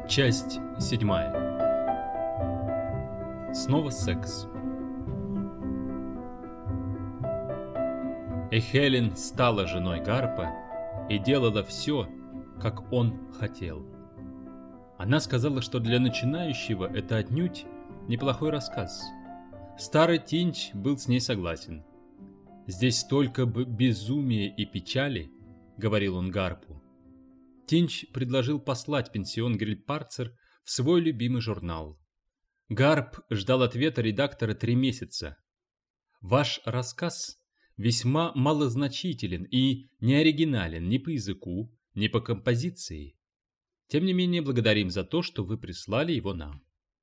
Часть 7. Снова секс. И Хелен стала женой Гарпа и делала все, как он хотел. Она сказала, что для начинающего это отнюдь неплохой рассказ. Старый Тинч был с ней согласен. «Здесь столько безумия и печали», — говорил он Гарпу. Тинч предложил послать пенсион Грильпарцер в свой любимый журнал. Гарп ждал ответа редактора 3 месяца. «Ваш рассказ весьма малозначителен и не оригинален ни по языку, ни по композиции. Тем не менее, благодарим за то, что вы прислали его нам».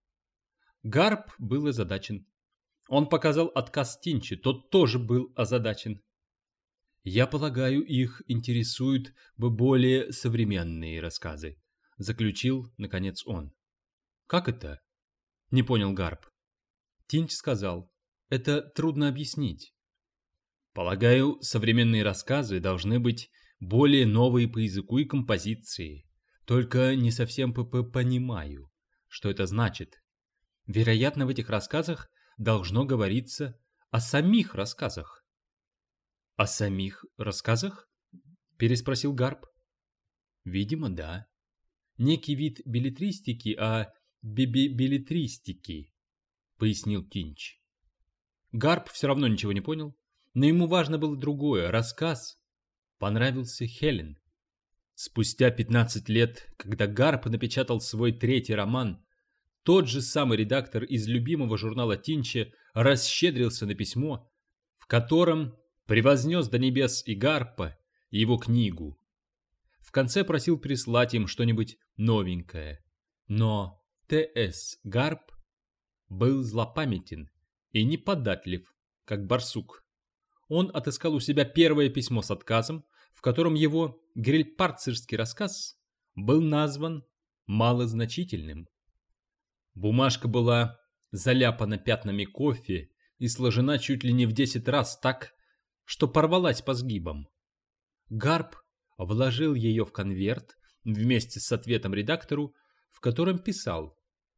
Гарп был озадачен. Он показал отказ Тинчу, тот тоже был озадачен. «Я полагаю, их интересуют бы более современные рассказы», — заключил, наконец, он. «Как это?» — не понял Гарп. Тинч сказал, «Это трудно объяснить. Полагаю, современные рассказы должны быть более новые по языку и композиции. Только не совсем понимаю, что это значит. Вероятно, в этих рассказах должно говориться о самих рассказах». «О самих рассказах?» — переспросил Гарп. «Видимо, да. Некий вид беллетристики беллетристики», — пояснил Тинч. Гарп все равно ничего не понял, но ему важно было другое. Рассказ понравился Хелен. Спустя 15 лет, когда Гарп напечатал свой 3-й роман, тот же самый редактор из любимого журнала Тинча расщедрился на письмо, в котором превознес до небес и Гарпа, и его книгу. В конце просил прислать им что-нибудь новенькое. Но Т.С. Гарп был злопамятен и неподатлив, как барсук. Он отыскал у себя первое письмо с отказом, в котором его грильпарцерский рассказ был назван малозначительным. Бумажка была заляпана пятнами кофе и сложена чуть ли не в 10 раз так, что порвалась по сгибам. Гарп вложил ее в конверт вместе с ответом редактору, в котором писал: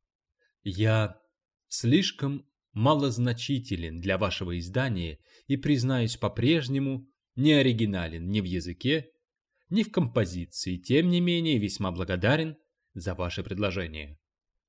«Я слишком малозначителен для вашего издания и, признаюсь, по-прежнему не оригинален ни в языке, ни в композиции, тем не менее весьма благодарен за ваше предложение».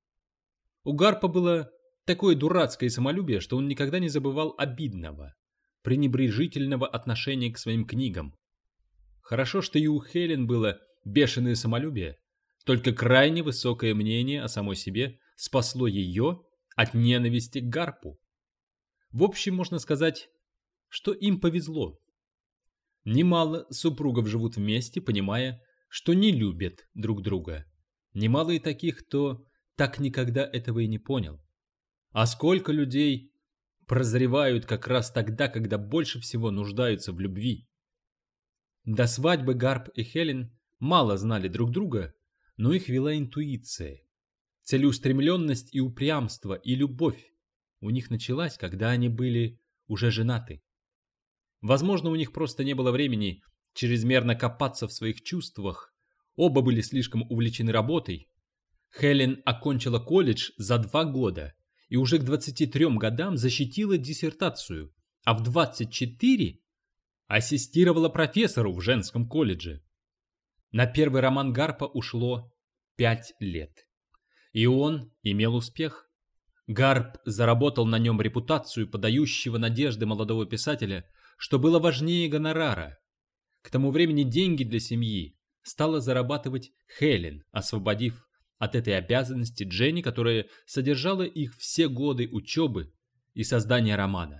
У Гарпа было такое дурацкое самолюбие, что он никогда не забывал обидного, пренебрежительного отношения к своим книгам. Хорошо, что и у Хелен было бешеное самолюбие, только крайне высокое мнение о самой себе спасло ее от ненависти к Гарпу. В общем, можно сказать, что им повезло. Немало супругов живут вместе, понимая, что не любят друг друга. Немало и таких, кто так никогда этого и не понял. А сколько людей прозревают как раз тогда, когда больше всего нуждаются в любви. До свадьбы Гарп и Хелен мало знали друг друга, но их вела интуиция. Целеустремленность и упрямство, и любовь у них началась, когда они были уже женаты. Возможно, у них просто не было времени чрезмерно копаться в своих чувствах, оба были слишком увлечены работой. Хелен окончила колледж за 2 года и уже к 23 годам защитила диссертацию, а в 24 ассистировала профессору в женском колледже. На первый роман Гарпа ушло 5 лет. И он имел успех. Гарп заработал на нем репутацию подающего надежды молодого писателя, что было важнее гонорара. К тому времени деньги для семьи стала зарабатывать Хелен, освободив от этой обязанности Дженни, которая содержала их все годы учебы и создания романа.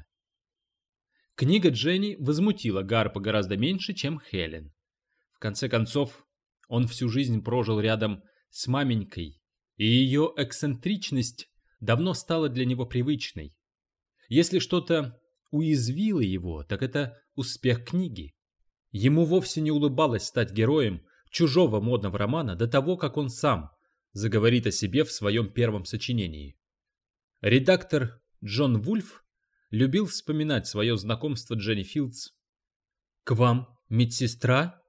Книга Дженни возмутила Гарпа гораздо меньше, чем Хелен. В конце концов, он всю жизнь прожил рядом с маменькой, и ее эксцентричность давно стала для него привычной. Если что-то уязвило его, так это успех книги. Ему вовсе не улыбалось стать героем чужого модного романа до того, как он сам заговорит о себе в своем первом сочинении. Редактор Джон Вульф любил вспоминать свое знакомство Дженни Филдс. «К вам медсестра?» —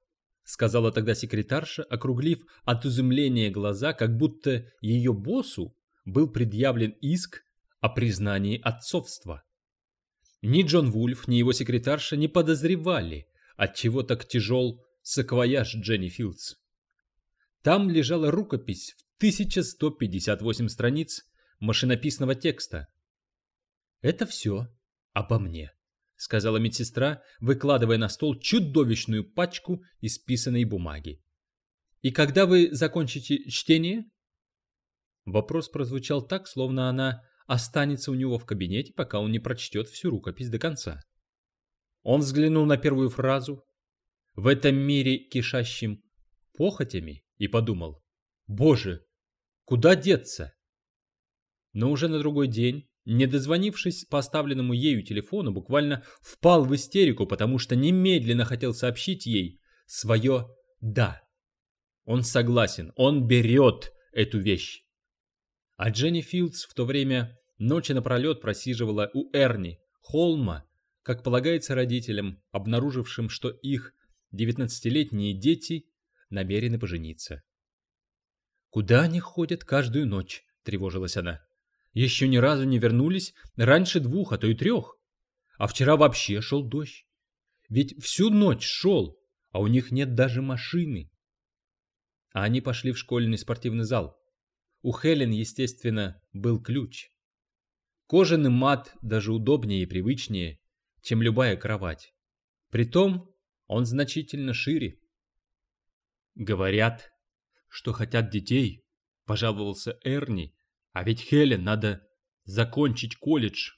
сказала тогда секретарша, округлив от изумления глаза, как будто ее боссу был предъявлен иск о признании отцовства. Ни Джон Вульф, ни его секретарша не подозревали, отчего так тяжел саквояж Дженни Филдс. Там лежала рукопись в 1158 страниц машинописного текста. «Это все обо мне», — сказала медсестра, выкладывая на стол чудовищную пачку исписанной бумаги. «И когда вы закончите чтение?» Вопрос прозвучал так, словно она останется у него в кабинете, пока он не прочтет всю рукопись до конца. Он взглянул на первую фразу «в этом мире, кишащим похотями», и подумал: «Боже, куда деться?» Но уже на другой день, не дозвонившись по оставленному ею телефону, буквально впал в истерику, потому что немедленно хотел сообщить ей свое «да». Он согласен, он берет эту вещь. А Дженни Филдс в то время ночи напролет просиживала у Эрни Холма, как полагается родителям, обнаружившим, что их 19-летние дети намерены пожениться. «Куда они ходят каждую ночь?» — тревожилась она. «Еще ни разу не вернулись раньше 2, а то и 3. А вчера вообще шел дождь. Ведь всю ночь шел, а у них нет даже машины». А они пошли в школьный спортивный зал. У Хелен, естественно, был ключ. Кожаный мат даже удобнее и привычнее, чем любая кровать. Притом он значительно шире. «Говорят, что хотят детей», — пожаловался Эрни, «а ведь Хелен надо закончить колледж».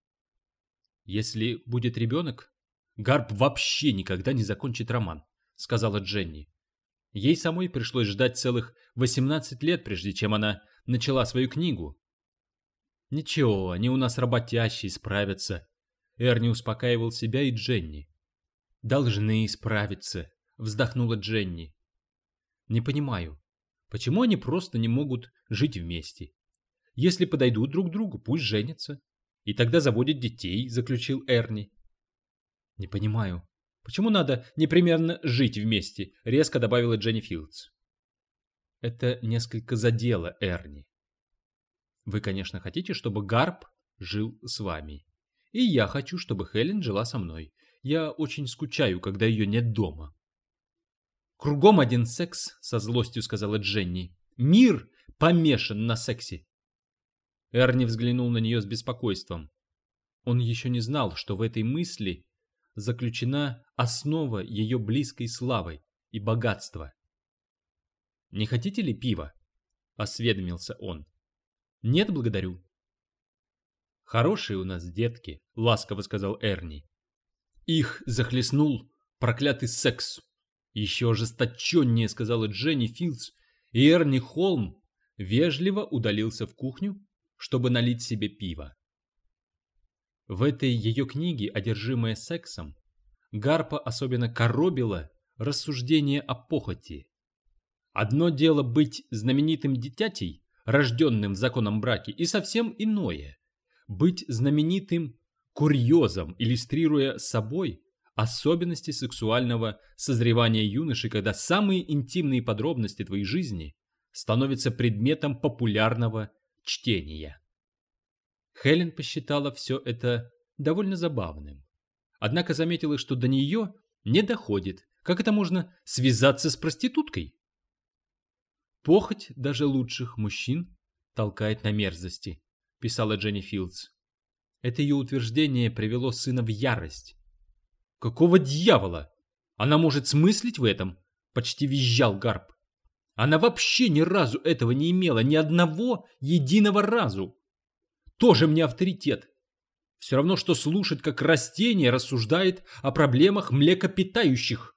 «Если будет ребенок, Гарп вообще никогда не закончит роман», — сказала Дженни. Ей самой пришлось ждать целых 18 лет, прежде чем она начала свою книгу. «Ничего, они у нас работящие, справятся», — Эрни успокаивал себя и Дженни. «Должны справиться», — вздохнула Дженни. «Не понимаю, почему они просто не могут жить вместе? Если подойдут друг к другу, пусть женятся. И тогда заводят детей», — заключил Эрни. «Не понимаю, почему надо непременно жить вместе?» — резко добавила Дженни Филдс. «Это несколько задело Эрни. Вы, конечно, хотите, чтобы Гарп жил с вами. И я хочу, чтобы Хелен жила со мной. Я очень скучаю, когда ее нет дома». «Кругом один секс», — со злостью сказала Дженни. «Мир помешан на сексе». Эрни взглянул на нее с беспокойством. Он еще не знал, что в этой мысли заключена основа ее близкой славы и богатства. «Не хотите ли пива?» — осведомился он. «Нет, благодарю». «Хорошие у нас детки», — ласково сказал Эрни. «Их захлестнул проклятый секс». Еще ожесточеннее, сказала Дженни Филдс, и Эрни Холм вежливо удалился в кухню, чтобы налить себе пиво. В этой ее книге, одержимая сексом, Гарпа особенно коробило рассуждение о похоти. Одно дело быть знаменитым дитятей, рожденным в законном браке, и совсем иное — быть знаменитым курьезом, иллюстрируя собой особенности сексуального созревания юноши, когда самые интимные подробности твоей жизни становятся предметом популярного чтения. Хелен посчитала все это довольно забавным. Однако заметила, что до нее не доходит, как это можно связаться с проституткой. «Похоть даже лучших мужчин толкает на мерзости», — писала Дженни Филдс. Это ее утверждение привело сына в ярость. «Какого дьявола? Она может смыслить в этом?» — почти визжал Гарп. «Она вообще ни разу этого не имела, ни одного единого разу. Тоже мне авторитет. Все равно, что слушать, как растение рассуждает о проблемах млекопитающих».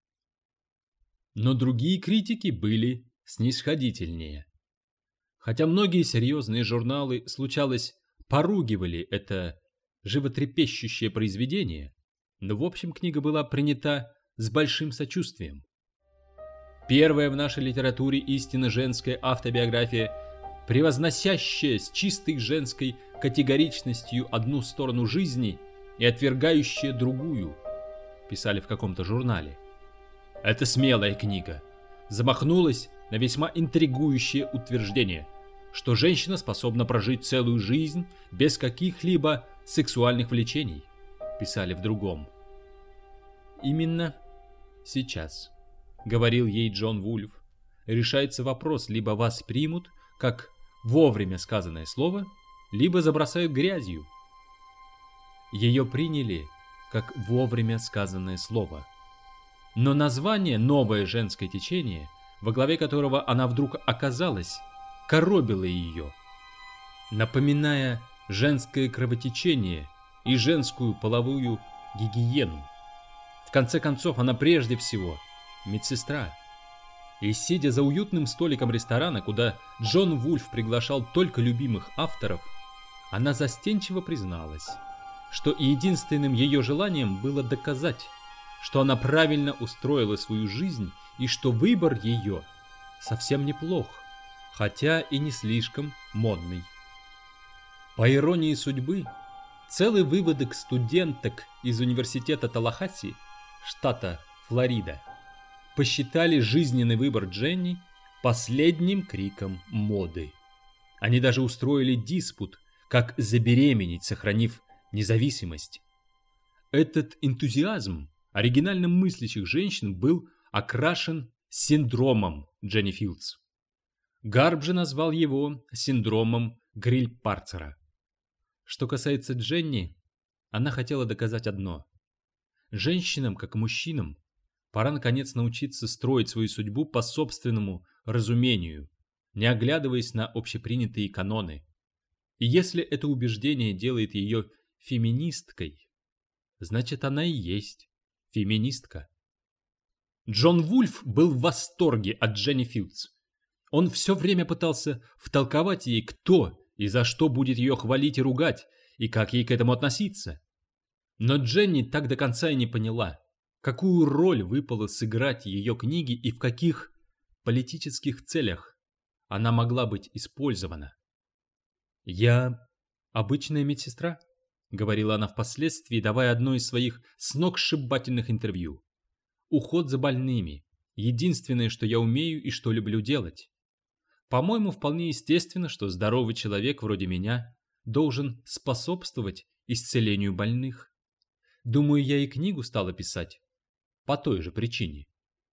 Но другие критики были снисходительнее. Хотя многие серьезные журналы, случалось, поругивали это животрепещущее произведение, но в общем книга была принята с большим сочувствием. Первая в нашей литературе истинно женская автобиография, превозносящая с чистой женской категоричностью одну сторону жизни и отвергающая другую, писали в каком-то журнале. Это смелая книга. Замахнулась на весьма интригующее утверждение, что женщина способна прожить целую жизнь без каких-либо сексуальных влечений, писали в другом. Именно сейчас, говорил ей Джон Вульф, решается вопрос: либо вас примут как вовремя сказанное слово, либо забросают грязью. Ее приняли как вовремя сказанное слово. Но название «Новое женское течение», во главе которого она вдруг оказалась, коробило ее, напоминая женское кровотечение и женскую половую гигиену. В конце концов, она прежде всего медсестра. И сидя за уютным столиком ресторана, куда Джон Вульф приглашал только любимых авторов, она застенчиво призналась, что единственным ее желанием было доказать, что она правильно устроила свою жизнь и что выбор ее совсем неплох, хотя и не слишком модный. По иронии судьбы, целый выводок студенток из университета Таллахасси, штата Флорида, посчитали жизненный выбор Дженни последним криком моды. Они даже устроили диспут, как забеременеть, сохранив независимость. Этот энтузиазм оригинально мыслящих женщин был окрашен синдромом Дженни Филдс. Гарп же назвал его синдромом Грильпарцера. Что касается Дженни, она хотела доказать одно: женщинам, как и мужчинам, пора наконец научиться строить свою судьбу по собственному разумению, не оглядываясь на общепринятые каноны. И если это убеждение делает ее феминисткой, значит, она и есть феминистка. Джон Вульф был в восторге от Дженни Филдс. Он все время пытался втолковать ей, кто и за что будет ее хвалить и ругать, и как ей к этому относиться. Но Дженни так до конца и не поняла, какую роль выпало сыграть ее книге и в каких политических целях она могла быть использована. «Я обычная медсестра», — говорила она впоследствии, давая одно из своих сногсшибательных интервью. «Уход за больными — единственное, что я умею и что люблю делать. По-моему, вполне естественно, что здоровый человек вроде меня должен способствовать исцелению больных. Думаю, я и книгу стала писать по той же причине».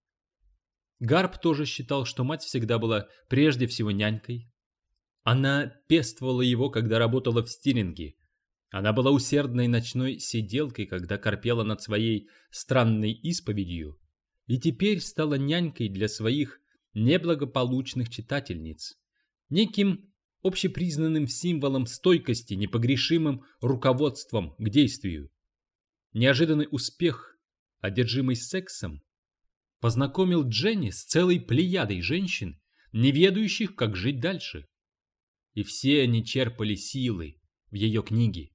Гарп тоже считал, что мать всегда была прежде всего нянькой. Она пестовала его, когда работала в стиринге. Она была усердной ночной сиделкой, когда корпела над своей странной исповедью, и теперь стала нянькой для своих неблагополучных читательниц, неким общепризнанным символом стойкости, непогрешимым руководством к действию. Неожиданный успех, одержимый сексом, познакомил Дженни с целой плеядой женщин, не ведающих, как жить дальше. И все они черпали силы в ее книге.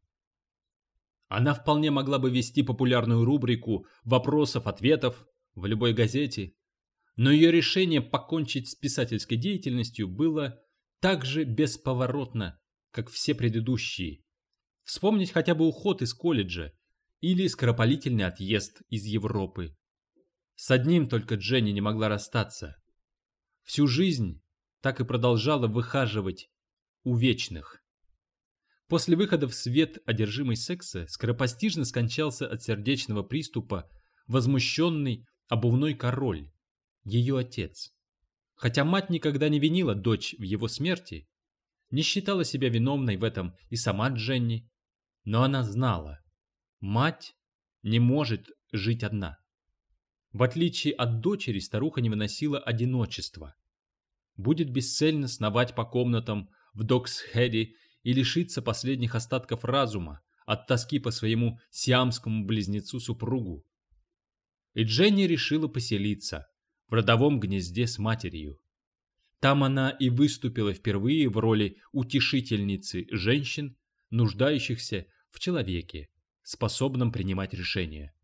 Она вполне могла бы вести популярную рубрику вопросов-ответов в любой газете, но ее решение покончить с писательской деятельностью было так же бесповоротно, как все предыдущие. Вспомнить хотя бы уход из колледжа или скоропалительный отъезд из Европы. С одним только Дженни не могла расстаться. Всю жизнь так и продолжала выхаживать у вечных. После выхода в свет одержимый секса скоропостижно скончался от сердечного приступа возмущенный обувной король, ее отец. Хотя мать никогда не винила дочь в его смерти, не считала себя виновной в этом и сама Дженни, но она знала, мать не может жить одна. В отличие от дочери, старуха не выносила одиночества. Будет бесцельно сновать по комнатам в Докс-Хеде и лишиться последних остатков разума от тоски по своему сиамскому близнецу-супругу. И Дженни решила поселиться в родовом гнезде с матерью. Там она и выступила впервые в роли утешительницы женщин, нуждающихся в человеке, способном принимать решения.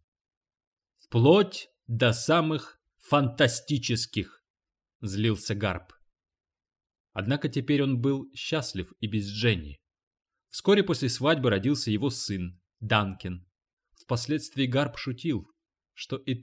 Вплоть до самых фантастических, злился Гарп. Однако теперь он был счастлив и без Дженни. Вскоре после свадьбы родился его сын, Данкен. Впоследствии Гарп шутил, что это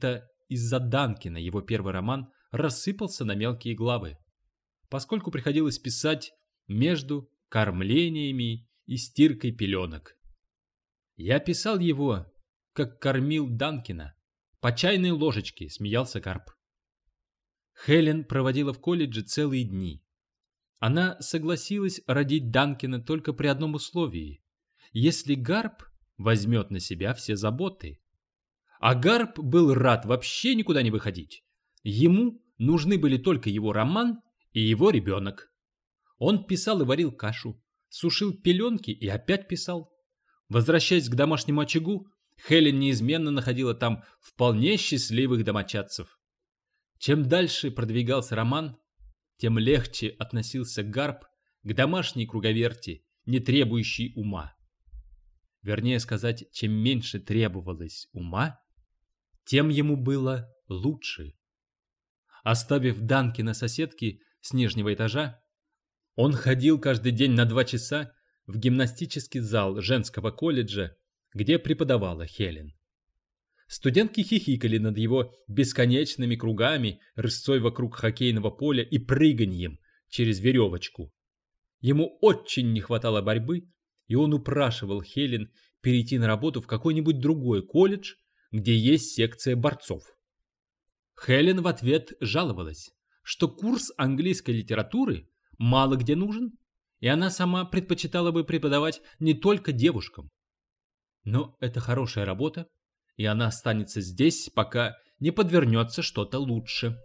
из-за Данкина его первый роман рассыпался на мелкие главы, поскольку приходилось писать между кормлениями и стиркой пеленок. Я писал его, как кормил Данкина. По чайной ложечке, смеялся Гарп. Хелен проводила в колледже целые дни. Она согласилась родить Данкина только при одном условии: если Гарп возьмет на себя все заботы. А Гарп был рад вообще никуда не выходить. Ему нужны были только его роман и его ребенок. Он писал и варил кашу, сушил пеленки и опять писал. Возвращаясь к домашнему очагу, Хелен неизменно находила там вполне счастливых домочадцев. Чем дальше продвигался роман, тем легче относился Гарп к домашней круговерти, не требующей ума. Вернее сказать, чем меньше требовалось ума, тем ему было лучше. Оставив Данкина соседки с нижнего этажа, он ходил каждый день на 2 часа в гимнастический зал женского колледжа, где преподавала Хелен. Студентки хихикали над его бесконечными кругами, рысцой вокруг хоккейного поля и прыганьем через веревочку. Ему очень не хватало борьбы, и он упрашивал Хелен перейти на работу в какой-нибудь другой колледж, где есть секция борцов. Хелен в ответ жаловалась, что курс английской литературы мало где нужен, и она сама предпочитала бы преподавать не только девушкам. Но это хорошая работа, и она останется здесь, пока не подвернется что-то лучше.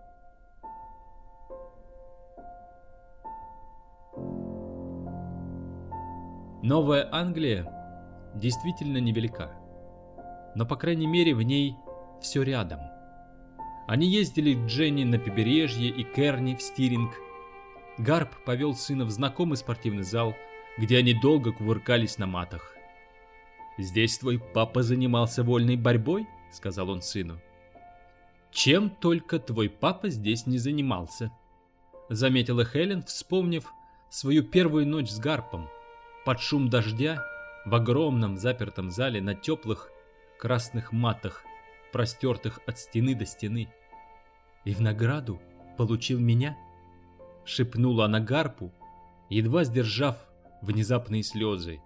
Новая Англия действительно невелика, но, по крайней мере, в ней все рядом. Они ездили к Дженни на побережье и Керни в Стиринг. Гарп повел сына в знакомый спортивный зал, где они долго кувыркались на матах. «Здесь твой папа занимался вольной борьбой?» — сказал он сыну. «Чем только твой папа здесь не занимался», — заметила Хелен, вспомнив свою первую ночь с Гарпом под шум дождя в огромном запертом зале на теплых красных матах, простертых от стены до стены. «И в награду получил меня?» — шепнула она Гарпу, едва сдержав внезапные слезы.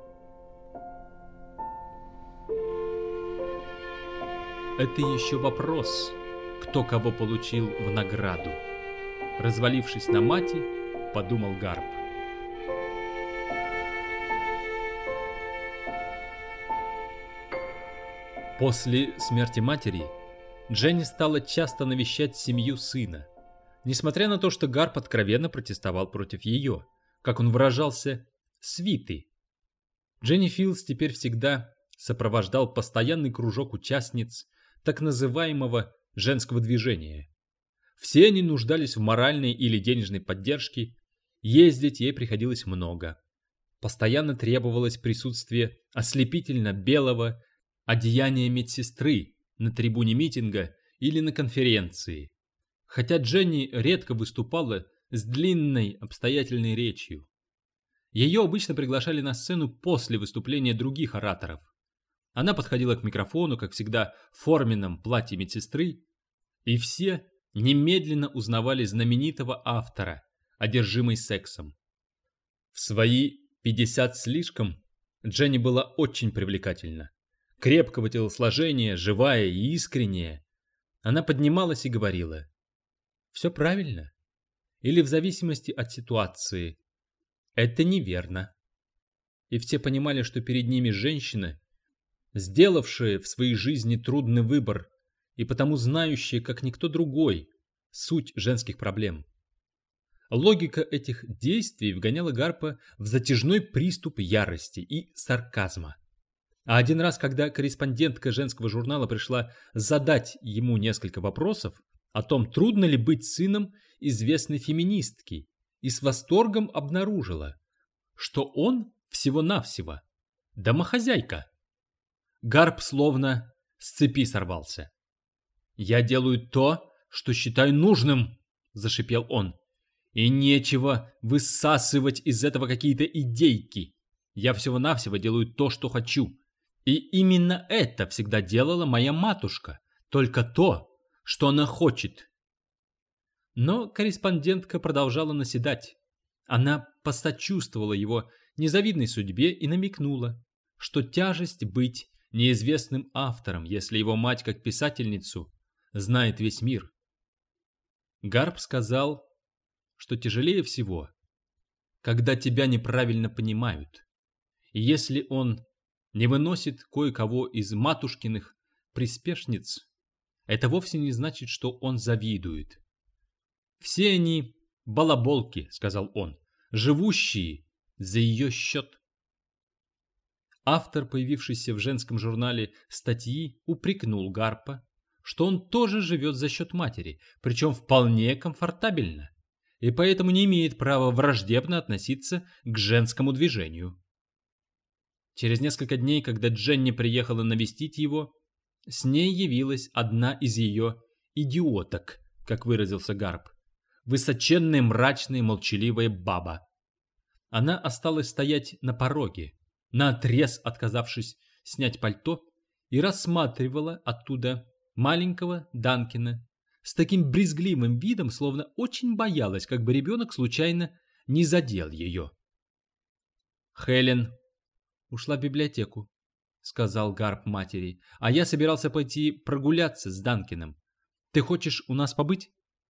«Это еще вопрос, кто кого получил в награду», — развалившись на мате, подумал Гарп. После смерти матери Дженни стала часто навещать семью сына, несмотря на то, что Гарп откровенно протестовал против ее, как он выражался, свиты. Дженни Филдс теперь всегда сопровождал постоянный кружок участниц так называемого женского движения. Все они нуждались в моральной или денежной поддержке, ездить ей приходилось много. Постоянно требовалось присутствие ослепительно белого одеяния медсестры на трибуне митинга или на конференции, хотя Дженни редко выступала с длинной обстоятельной речью. Ее обычно приглашали на сцену после выступления других ораторов. Она подходила к микрофону, как всегда, в форменном платье медсестры, и все немедленно узнавали знаменитого автора, одержимый сексом. В свои 50 слишком Дженни была очень привлекательна. Крепкого телосложения, живая и искренняя. Она поднималась и говорила: «Все правильно. Или в зависимости от ситуации. Это неверно». И все понимали, что перед ними женщина, сделавшая в своей жизни трудный выбор и потому знающая, как никто другой, суть женских проблем. Логика этих действий вгоняла Гарпа в затяжной приступ ярости и сарказма. А один раз, когда корреспондентка женского журнала пришла задать ему несколько вопросов о том, трудно ли быть сыном известной феминистки, и с восторгом обнаружила, что он всего-навсего домохозяйка. Гарп словно с цепи сорвался. «Я делаю то, что считаю нужным», — зашипел он. «И нечего высасывать из этого какие-то идейки. Я всего-навсего делаю то, что хочу. И именно это всегда делала моя матушка, только то, что она хочет. Но корреспондентка продолжала наседать. Она посочувствовала его незавидной судьбе и намекнула, что тяжесть быть неизвестным автором, если его мать, как писательницу, знает весь мир. Гарп сказал, что тяжелее всего, когда тебя неправильно понимают. И если он не выносит кое-кого из матушкиных приспешниц, это вовсе не значит, что он завидует. «Все они балаболки», — сказал он, — «живущие за ее счет». Автор, появившийся в женском журнале статьи, упрекнул Гарпа, что он тоже живет за счет матери, причем вполне комфортабельно, и поэтому не имеет права враждебно относиться к женскому движению. Через несколько дней, когда Дженни приехала навестить его, с ней явилась одна из ее идиоток, как выразился Гарп, высоченная, мрачная, молчаливая баба. Она осталась стоять на пороге, наотрез отказавшись снять пальто, и рассматривала оттуда маленького Данкина с таким брезгливым видом, словно очень боялась, как бы ребенок случайно не задел ее. «Хелен ушла в библиотеку», — сказал Гарп матери, — «а я собирался пойти прогуляться с Данкиным. Ты хочешь у нас побыть?»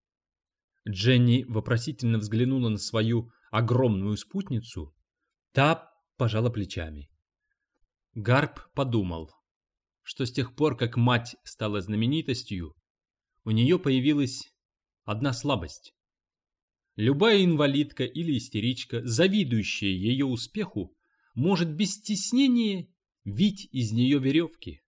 Дженни вопросительно взглянула на свою огромную спутницу. Та пожала плечами. Гарп подумал, что с тех пор, как мать стала знаменитостью, у нее появилась одна слабость. Любая инвалидка или истеричка, завидующая ее успеху, может без стеснения вить из нее веревки.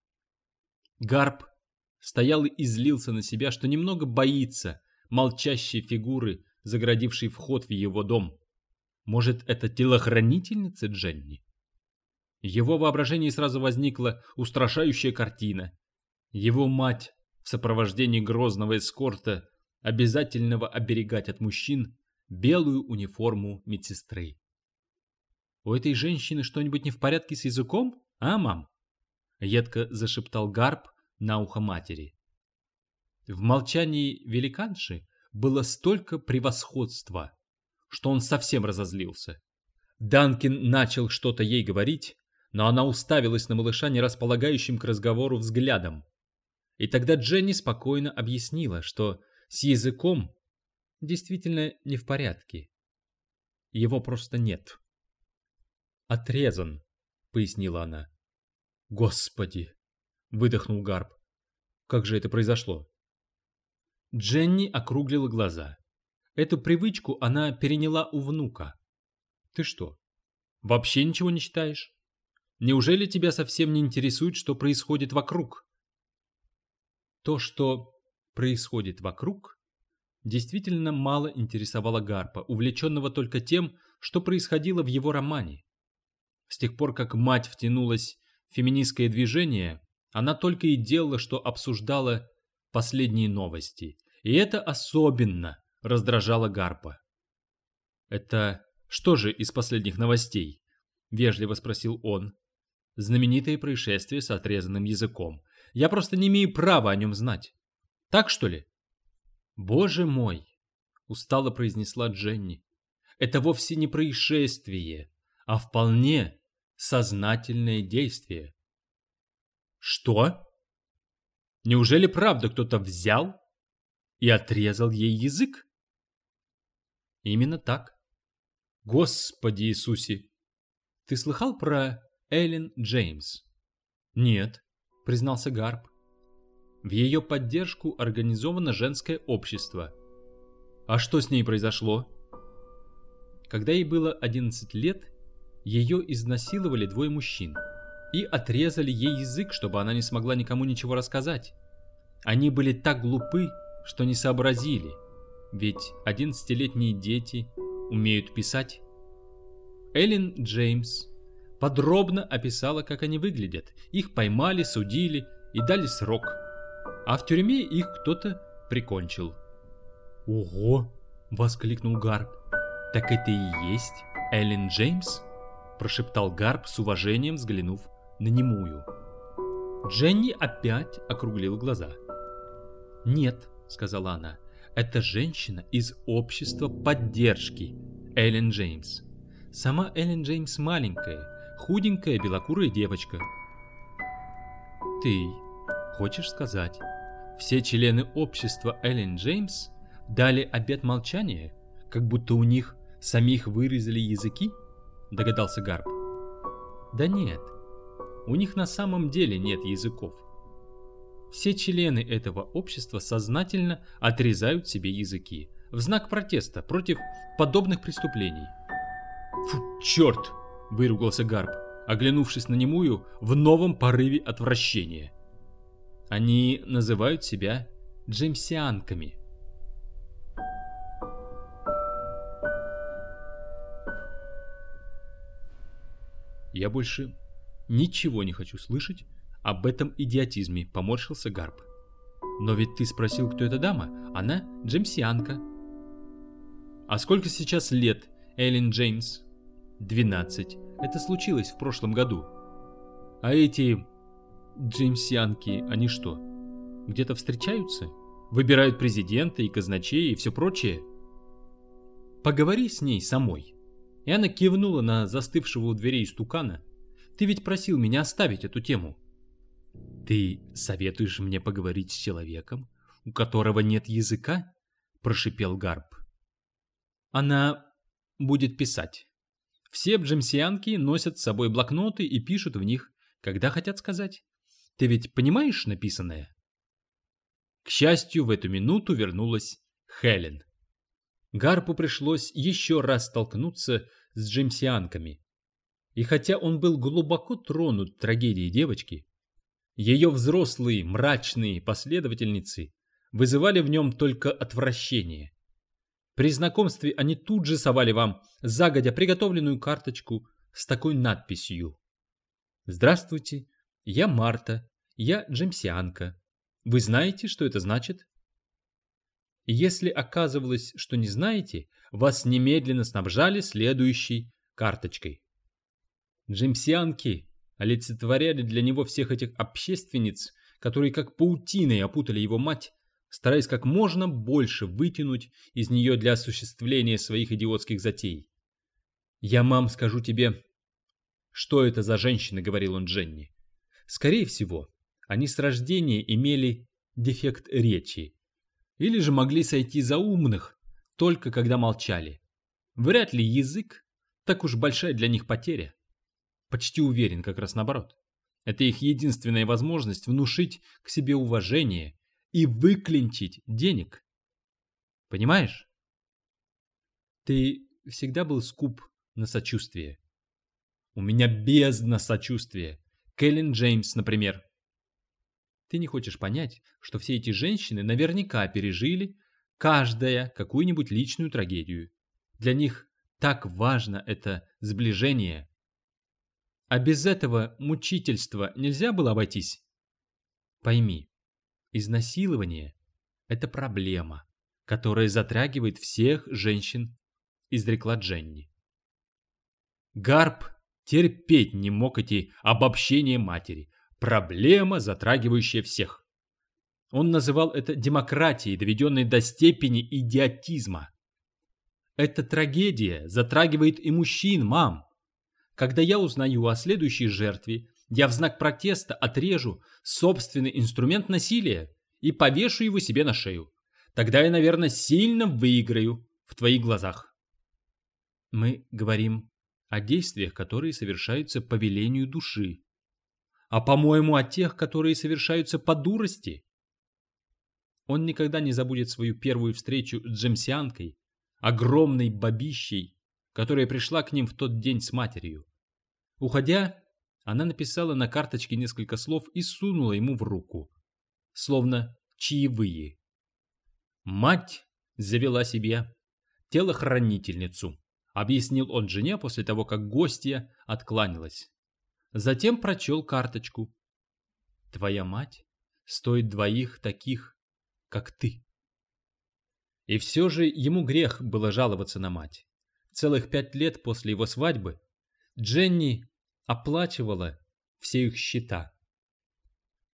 Гарп стоял и злился на себя, что немного боится молчащей фигуры, заградившей вход в его дом. Может, это телохранительница Дженни? В его воображении сразу возникла устрашающая картина. Его мать в сопровождении грозного эскорта, обязательного оберегать от мужчин белую униформу медсестры. «У этой женщины что-нибудь не в порядке с языком, а, мам?» — едко зашептал Гарп на ухо матери. В молчании великанши было столько превосходства, что он совсем разозлился. Данкин начал что-то ей говорить, но она уставилась на малыша нерасполагающим к разговору взглядом. И тогда Дженни спокойно объяснила, что с языком действительно не в порядке. Его просто нет. «Отрезан», — пояснила она. «Господи!» — выдохнул Гарп. «Как же это произошло?» Дженни округлила глаза. Эту привычку она переняла у внука. «Ты что, вообще ничего не читаешь? Неужели тебя совсем не интересует, что происходит вокруг?» То, что происходит вокруг, действительно мало интересовало Гарпа, увлеченного только тем, что происходило в его романе. С тех пор, как мать втянулась в феминистское движение, она только и делала, что обсуждала последние новости. И это особенно раздражало Гарпа. «Это что же из последних новостей?» — вежливо спросил он. «Знаменитое происшествие с отрезанным языком. Я просто не имею права о нем знать. Так что ли?» «Боже мой!» — устало произнесла Дженни. «Это вовсе не происшествие, а вполне сознательное действие». «Что? Неужели правда кто-то взял и отрезал ей язык?» «Именно так. Господи Иисусе! Ты слыхал про Эллен Джеймс?» «Нет», — признался Гарп. «В ее поддержку организовано женское общество. А что с ней произошло?» Когда ей было 11 лет, ее изнасиловали двое мужчин и отрезали ей язык, чтобы она не смогла никому ничего рассказать. Они были так глупы, что не сообразили, ведь 11-летние дети умеют писать. Эллен Джеймс подробно описала, как они выглядят. Их поймали, судили и дали срок. А в тюрьме их кто-то прикончил. «Ого!» — воскликнул Гарп. «Так это и есть Эллен Джеймс?» — прошептал Гарп с уважением, взглянув на немую. Дженни опять округлила глаза. «Нет», — сказала она, — «это женщина из общества поддержки, Эллен Джеймс. Сама Эллен Джеймс маленькая, худенькая белокурая девочка». «Ты хочешь сказать, все члены общества Эллен Джеймс дали обет молчания, как будто у них самих вырезали языки?» — догадался Гарп. «Да нет, у них на самом деле нет языков. Все члены этого общества сознательно отрезают себе языки в знак протеста против подобных преступлений». «Фу, черт!» — выругался Гарп, оглянувшись на немую в новом порыве отвращения. «Они называют себя джеймсианками». «Я больше ничего не хочу слышать об этом идиотизме», — поморщился Гарп. «Но ведь ты спросил, кто эта дама? Она джеймсианка». «А сколько сейчас лет Эллен Джеймс?» 12. Это случилось в прошлом году. А эти джеймсианки, они что, где-то встречаются? Выбирают президента и казначея и все прочее?» «Поговори с ней самой». И она кивнула на застывшего у дверей истукана. «Ты ведь просил меня оставить эту тему». «Ты советуешь мне поговорить с человеком, у которого нет языка?» – прошипел Гарп. «Она будет писать. Все джемсианки носят с собой блокноты и пишут в них, когда хотят сказать. Ты ведь понимаешь написанное?» К счастью, в эту минуту вернулась Хелен. Гарпу пришлось еще раз столкнуться с джемсианками. И хотя он был глубоко тронут трагедией девочки, ее взрослые мрачные последовательницы вызывали в нем только отвращение. При знакомстве они тут же совали вам загодя приготовленную карточку с такой надписью: «Здравствуйте, я Марта, я джемсианка. Вы знаете, что это значит?» И если оказывалось, что не знаете, вас немедленно снабжали следующей карточкой. Джемсианки олицетворяли для него всех этих общественниц, которые как паутиной опутали его мать, стараясь как можно больше вытянуть из нее для осуществления своих идиотских затей. «Я, мам, скажу тебе, что это за женщины», — говорил он Дженни. «Скорее всего, они с рождения имели дефект речи, или же могли сойти за умных, только когда молчали. Вряд ли язык так уж большая для них потеря. Почти уверен, как раз наоборот. Это их единственная возможность внушить к себе уважение и выклинчить денег. Понимаешь? Ты всегда был скуп на сочувствие. У меня бездна сочувствия. К Эллен Джеймс, например. Ты не хочешь понять, что все эти женщины наверняка пережили каждая какую-нибудь личную трагедию. Для них так важно это сближение. А без этого мучительства нельзя было обойтись? Пойми, изнасилование – это проблема, которая затрагивает всех женщин, изрекла Дженни. Гарп терпеть не мог эти обобщения матери. Проблема, затрагивающая всех. Он называл это демократией, доведенной до степени идиотизма. Эта трагедия затрагивает и мужчин, мам. Когда я узнаю о следующей жертве, я в знак протеста отрежу собственный инструмент насилия и повешу его себе на шею. Тогда я, наверное, сильно выиграю в твоих глазах. Мы говорим о действиях, которые совершаются по велению души. А, по-моему, о тех, которые совершаются по дурости. Он никогда не забудет свою первую встречу с джемсианкой, огромной бабищей, которая пришла к ним в тот день с матерью. Уходя, она написала на карточке несколько слов и сунула ему в руку, словно чаевые. Мать завела себе телохранительницу, объяснил он жене после того, как гостья откланялась. Затем прочел карточку. Твоя мать стоит двоих таких, как ты. И все же ему грех было жаловаться на мать. Целых 5 лет после его свадьбы Дженни оплачивала все их счета.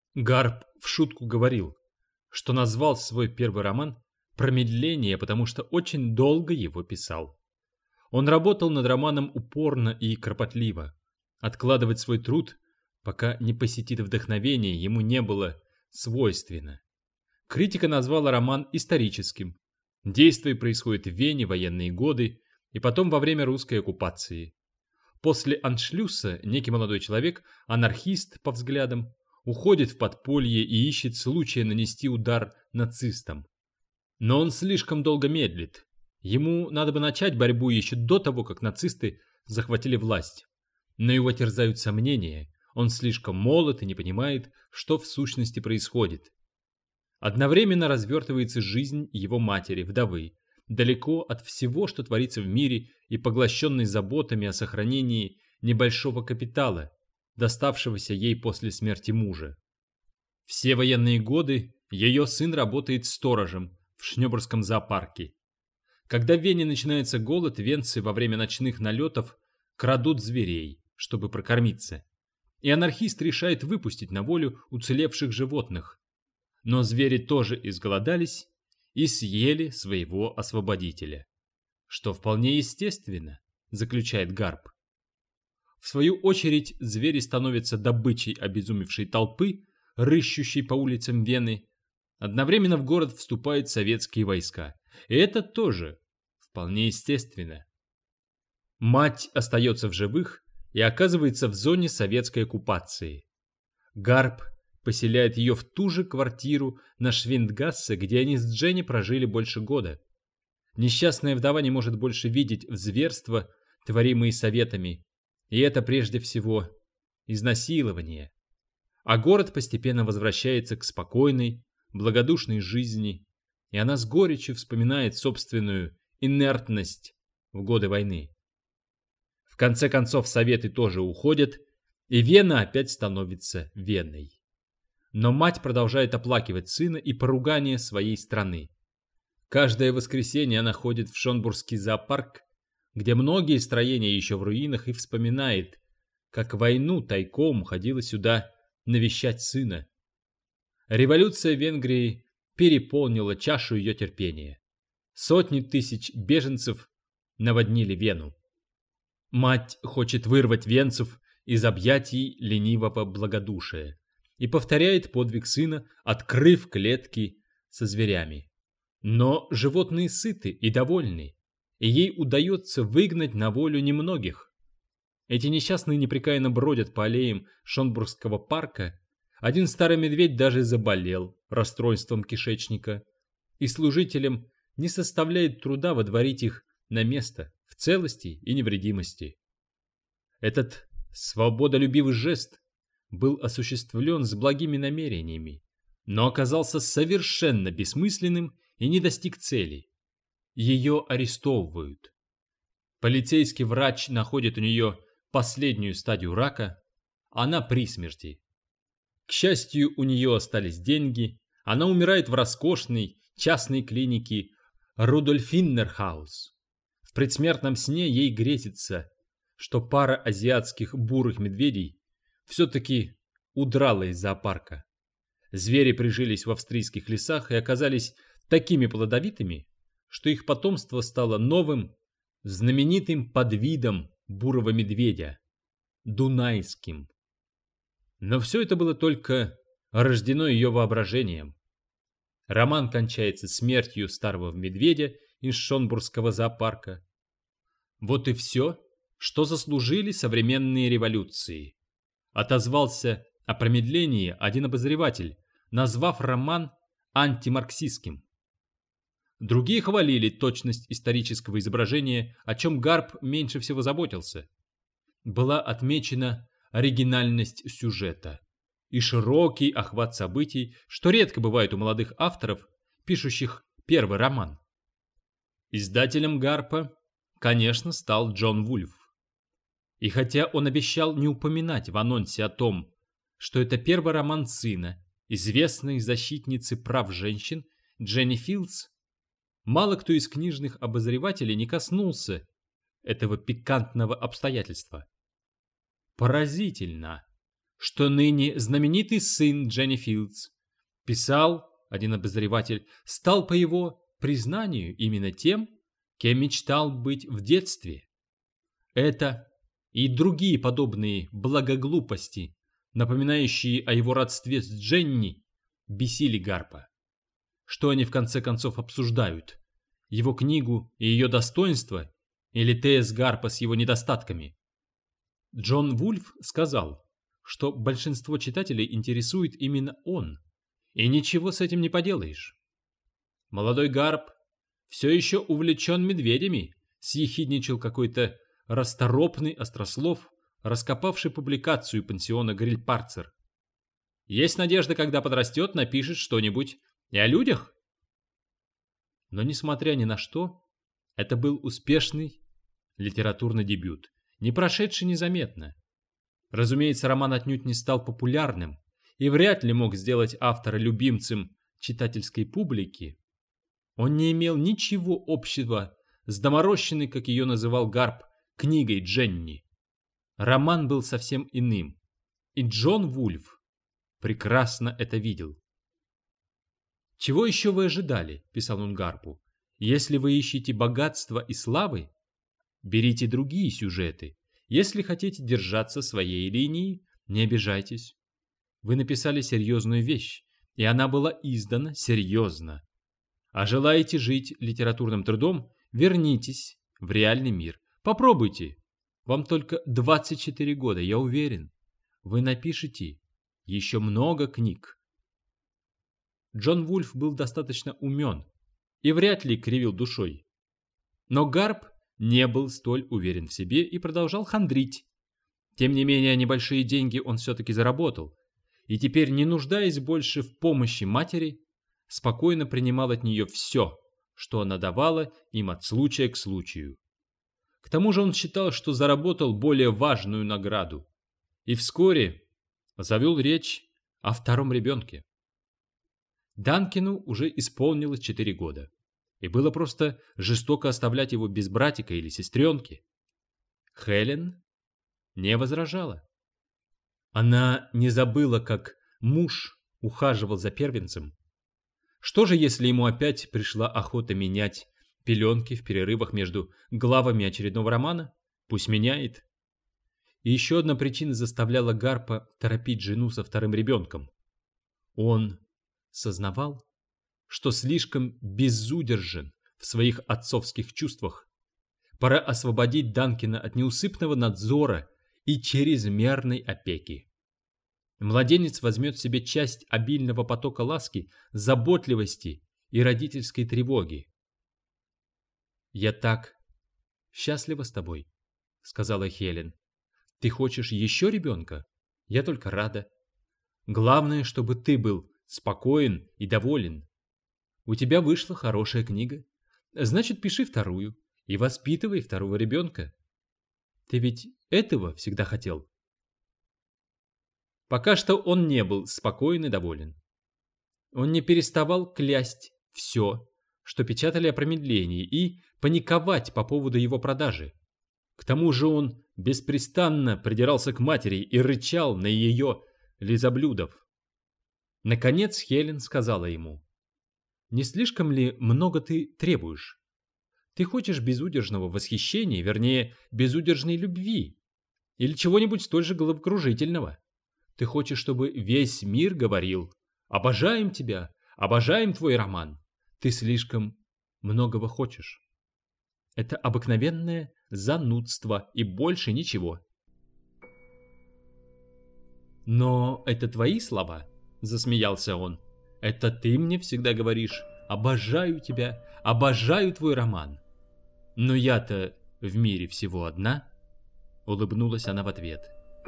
Гарп в шутку говорил, что назвал свой первый роман «Промедление», потому что очень долго его писал. Он работал над романом упорно и кропотливо. Откладывать свой труд, пока не посетит вдохновение, ему не было свойственно. Критика назвала роман историческим. Действие происходит в Вене, военные годы, и потом во время русской оккупации. После аншлюса некий молодой человек, анархист по взглядам, уходит в подполье и ищет случая нанести удар нацистам. Но он слишком долго медлит. Ему надо бы начать борьбу еще до того, как нацисты захватили власть. Но его терзают сомнения. Он слишком молод и не понимает, что в сущности происходит. Одновременно развертывается жизнь его матери, вдовы, далеко от всего, что творится в мире, и поглощенной заботами о сохранении небольшого капитала, доставшегося ей после смерти мужа. Все военные годы ее сын работает сторожем в Шнёбургском зоопарке. Когда в Вене начинается голод, венцы во время ночных налетов крадут зверей, чтобы прокормиться. И анархист решает выпустить на волю уцелевших животных. Но звери тоже изголодались и съели своего освободителя. Что вполне естественно, заключает Гарп. В свою очередь, звери становятся добычей обезумевшей толпы, рыщущей по улицам Вены. Одновременно в город вступают советские войска. И это тоже вполне естественно. Мать остается в живых и оказывается в зоне советской оккупации. Гарп поселяет ее в ту же квартиру на Швиндгассе, где они с Дженни прожили больше года. Несчастная вдова не может больше видеть зверства, творимые советами, и это прежде всего изнасилование. А город постепенно возвращается к спокойной, благодушной жизни, и она с горечью вспоминает собственную инертность в годы войны. В конце концов, советы тоже уходят, и Вена опять становится Веной. Но мать продолжает оплакивать сына и поругание своей страны. Каждое воскресенье она ходит в Шонбургский зоопарк, где многие строения еще в руинах, и вспоминает, как войну тайком ходила сюда навещать сына. Революция в Венгрии переполнила чашу ее терпения. Сотни тысяч беженцев наводнили Вену. Мать хочет вырвать венцев из объятий ленивого благодушия и повторяет подвиг сына, открыв клетки со зверями. Но животные сыты и довольны, и ей удается выгнать на волю немногих. Эти несчастные непрекаянно бродят по аллеям Шонбургского парка. Один старый медведь даже заболел расстройством кишечника, и служителям не составляет труда водворить их на место в целости и невредимости. Этот свободолюбивый жест был осуществлен с благими намерениями, но оказался совершенно бессмысленным и не достиг цели. Ее арестовывают. Полицейский врач находит у нее последнюю стадию рака, она при смерти. К счастью, у нее остались деньги, она умирает в роскошной частной клинике Рудольфиннерхаус. В предсмертном сне ей грезится, что пара азиатских бурых медведей все-таки удрала из зоопарка. Звери прижились в австрийских лесах и оказались такими плодовитыми, что их потомство стало новым, знаменитым подвидом бурого медведя – дунайским. Но все это было только рождено ее воображением. Роман кончается смертью старого медведя из Шонбургского зоопарка. Вот и все, что заслужили современные революции. Отозвался о промедлении один обозреватель, назвав роман антимарксистским. Другие хвалили точность исторического изображения, о чем Гарп меньше всего заботился. Была отмечена оригинальность сюжета и широкий охват событий, что редко бывает у молодых авторов, пишущих первый роман. Издателем Гарпа, конечно, стал Джон Вульф. И хотя он обещал не упоминать в анонсе о том, что это первый роман сына, известной защитницы прав женщин Дженни Филдс, мало кто из книжных обозревателей не коснулся этого пикантного обстоятельства. Поразительно, что ныне знаменитый сын Дженни Филдс, писал, один обозреватель, стал по его признанию именно тем, кем мечтал быть в детстве. Это и другие подобные благоглупости, напоминающие о его родстве с Дженни, бесили Гарпа. Что они в конце концов обсуждают? Его книгу и ее достоинства или Т.С. Гарпа с его недостатками? Джон Вульф сказал, что большинство читателей интересует именно он, и ничего с этим не поделаешь. Молодой Гарп все еще увлечен медведями, съехидничал какой-то расторопный острослов, раскопавший публикацию пансиона Гриль-Парцер. Есть надежда, когда подрастет, напишет что-нибудь и о людях? Но несмотря ни на что, это был успешный литературный дебют, не прошедший незаметно. Разумеется, роман отнюдь не стал популярным и вряд ли мог сделать автора любимцем читательской публики. Он не имел ничего общего с доморощенной, как ее называл Гарп, книгой Дженни. Роман был совсем иным, и Джон Вульф прекрасно это видел. «Чего еще вы ожидали?» – писал он Гарпу. «Если вы ищете богатства и славы, берите другие сюжеты. Если хотите держаться своей линии, не обижайтесь. Вы написали серьезную вещь, и она была издана серьезно. А желаете жить литературным трудом, вернитесь в реальный мир. Попробуйте. Вам только 24 года, я уверен. Вы напишете еще много книг». Джон Вульф был достаточно умен и вряд ли кривил душой. Но Гарп не был столь уверен в себе и продолжал хандрить. Тем не менее, небольшие деньги он все-таки заработал, и теперь, не нуждаясь больше в помощи матери, спокойно принимал от нее все, что она давала им от случая к случаю. К тому же он считал, что заработал более важную награду, и вскоре завел речь о втором ребенке. Данкину уже исполнилось 4 года, и было просто жестоко оставлять его без братика или сестренки. Хелен не возражала. Она не забыла, как муж ухаживал за первенцем. Что же, если ему опять пришла охота менять пеленки в перерывах между главами очередного романа? Пусть меняет. И еще одна причина заставляла Гарпа торопить жену со вторым ребенком. Он сознавал, что слишком безудержен в своих отцовских чувствах. Пора освободить Данкина от неусыпного надзора и чрезмерной опеки. Младенец возьмет в себе часть обильного потока ласки, заботливости и родительской тревоги. «Я так счастлива с тобой», — сказала Хелен. «Ты хочешь еще ребенка? Я только рада. Главное, чтобы ты был спокоен и доволен. У тебя вышла хорошая книга. Значит, пиши вторую и воспитывай второго ребенка. Ты ведь этого всегда хотел». Пока что он не был спокоен и доволен. Он не переставал клясть все, что печатали о промедлении, и паниковать по поводу его продажи. К тому же он беспрестанно придирался к матери и рычал на ее лизоблюдов. Наконец Хелен сказала ему: «Не слишком ли много ты требуешь? Ты хочешь безудержного восхищения, вернее, безудержной любви, или чего-нибудь столь же головокружительного? Ты хочешь, чтобы весь мир говорил: обожаем тебя, обожаем твой роман. Ты слишком многого хочешь. Это обыкновенное занудство и больше ничего». «Но это твои слова», — засмеялся он. «Это ты мне всегда говоришь: обожаю тебя, обожаю твой роман. Но я-то в мире всего одна», — улыбнулась она в ответ.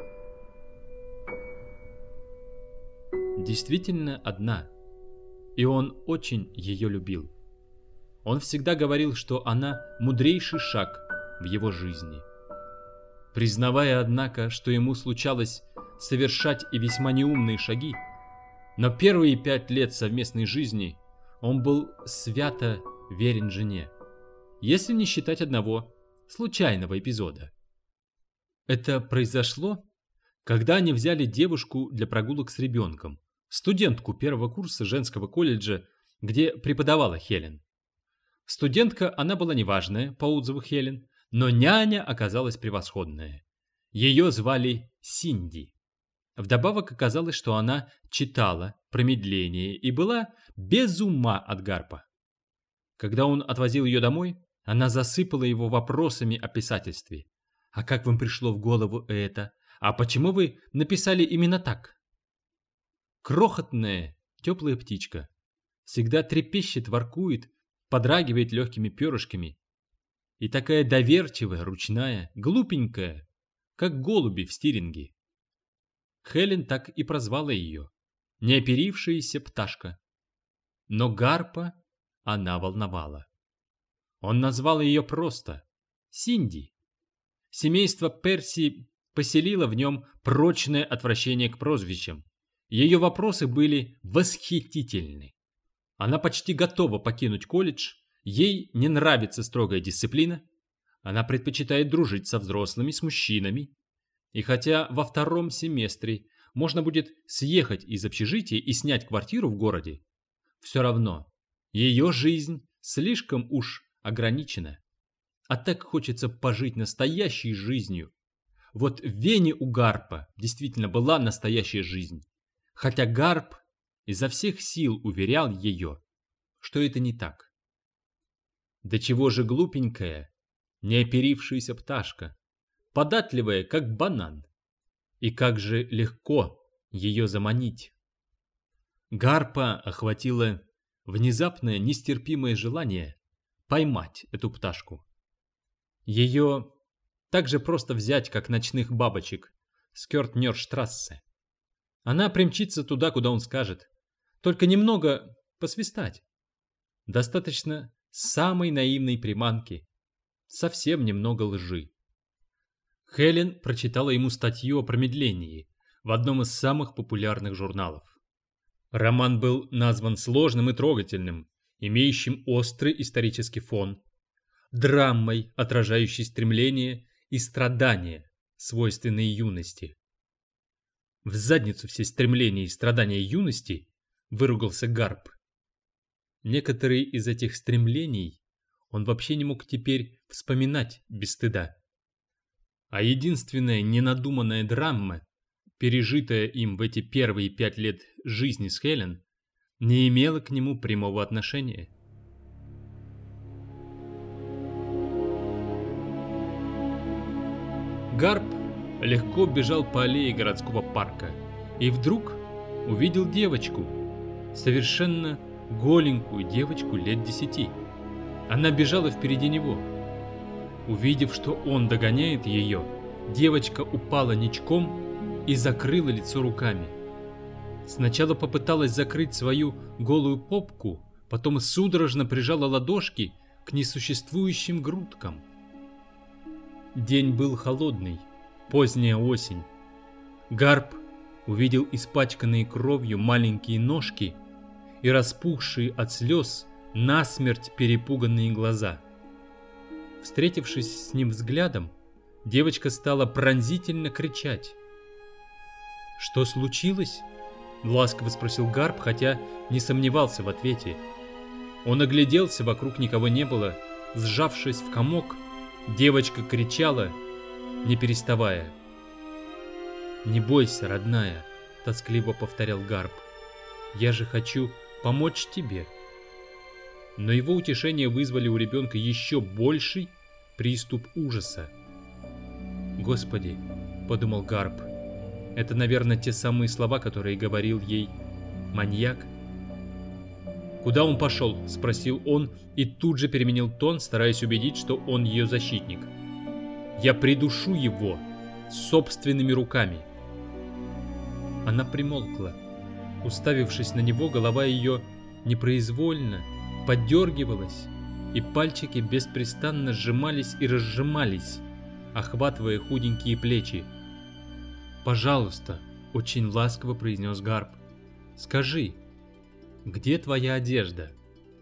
Действительно одна, и он очень ее любил. Он всегда говорил, что она мудрейший шаг в его жизни. Признавая, однако, что ему случалось совершать и весьма неумные шаги, но первые 5 лет совместной жизни он был свято верен жене, если не считать одного случайного эпизода. Это произошло, Когда они взяли девушку для прогулок с ребенком, студентку первого курса женского колледжа, где преподавала Хелен. Студентка она была неважная, по отзыву Хелен, но няня оказалась превосходная. Ее звали Синди. Вдобавок оказалось, что она читала промедление и была без ума от Гарпа. Когда он отвозил ее домой, она засыпала его вопросами о писательстве. «А как вам пришло в голову это? А почему вы написали именно так?» Крохотная, теплая птичка. Всегда трепещет, воркует, подрагивает легкими перышками. И такая доверчивая, ручная, глупенькая, как голуби в стиринге. Хелен так и прозвала ее. Неоперившаяся пташка. Но Гарпа она волновала. Он назвал ее просто Синди. Семейство Перси поселило в нем прочное отвращение к прозвищам. Ее вопросы были восхитительны. Она почти готова покинуть колледж, ей не нравится строгая дисциплина, она предпочитает дружить со взрослыми, с мужчинами. И хотя во втором семестре можно будет съехать из общежития и снять квартиру в городе, все равно ее жизнь слишком уж ограничена. А так хочется пожить настоящей жизнью. Вот в Вене у Гарпа действительно была настоящая жизнь. Хотя Гарп изо всех сил уверял ее, что это не так. До чего же глупенькая, неоперившаяся пташка, податливая, как банан. И как же легко ее заманить. Гарпа охватило внезапное нестерпимое желание поймать эту пташку. Ее так же просто взять, как ночных бабочек с Кёртнёрштрассе. Она примчится туда, куда он скажет. Только немного посвистать. Достаточно самой наивной приманки. Совсем немного лжи. Хелен прочитала ему статью о промедлении в одном из самых популярных журналов. Роман был назван сложным и трогательным, имеющим острый исторический фон, драмой, отражающей стремления и страдания, свойственные юности. «В задницу все стремления и страдания юности», — выругался Гарп. Некоторые из этих стремлений он вообще не мог теперь вспоминать без стыда. А единственная ненадуманная драма, пережитая им в эти первые 5 лет жизни с Хелен, не имела к нему прямого отношения. Гарп легко бежал по аллее городского парка и вдруг увидел девочку, совершенно голенькую девочку лет 10. Она бежала впереди него. Увидев, что он догоняет ее, девочка упала ничком и закрыла лицо руками. Сначала попыталась закрыть свою голую попку, потом судорожно прижала ладошки к несуществующим грудкам. День был холодный, поздняя осень. Гарп увидел испачканные кровью маленькие ножки и распухшие от слез насмерть перепуганные глаза. Встретившись с ним взглядом, девочка стала пронзительно кричать. «Что случилось?» — ласково спросил Гарп, хотя не сомневался в ответе. Он огляделся, вокруг никого не было. Сжавшись в комок, девочка кричала, не переставая. «Не бойся, родная», — тоскливо повторял Гарп. «Я же хочу помочь тебе». Но его утешения вызвали у ребенка еще больший приступ ужаса. «Господи», — подумал Гарп, — «это, наверное, те самые слова, которые говорил ей маньяк». «Куда он пошел?» — спросил он и тут же переменил тон, стараясь убедить, что он ее защитник. «Я придушу его собственными руками». Она примолкла. Уставившись на него, голова ее непроизвольно подергивалась, и пальчики беспрестанно сжимались и разжимались, охватывая худенькие плечи. «Пожалуйста», — очень ласково произнес Гарп, — «скажи, где твоя одежда?»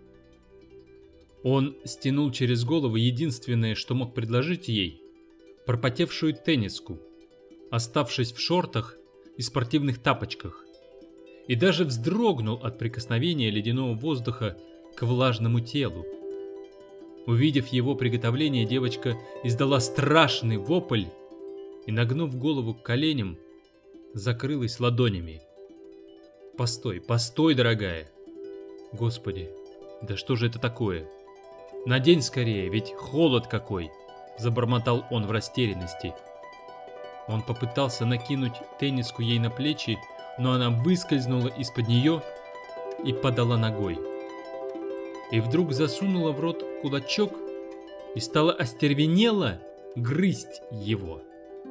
Он стянул через голову единственное, что мог предложить ей — пропотевшую тенниску. оставшись в шортах и спортивных тапочках, и даже вздрогнул от прикосновения ледяного воздуха к влажному телу. Увидев его приготовление, девочка издала страшный вопль и, нагнув голову к коленям, закрылась ладонями. «Постой, постой, дорогая! Господи, да что же это такое? Надень скорее, ведь холод какой!» — забормотал он в растерянности. Он попытался накинуть тенниску ей на плечи, но она выскользнула из-под нее и подала ногой. И вдруг засунула в рот кулачок и стала остервенело грызть его.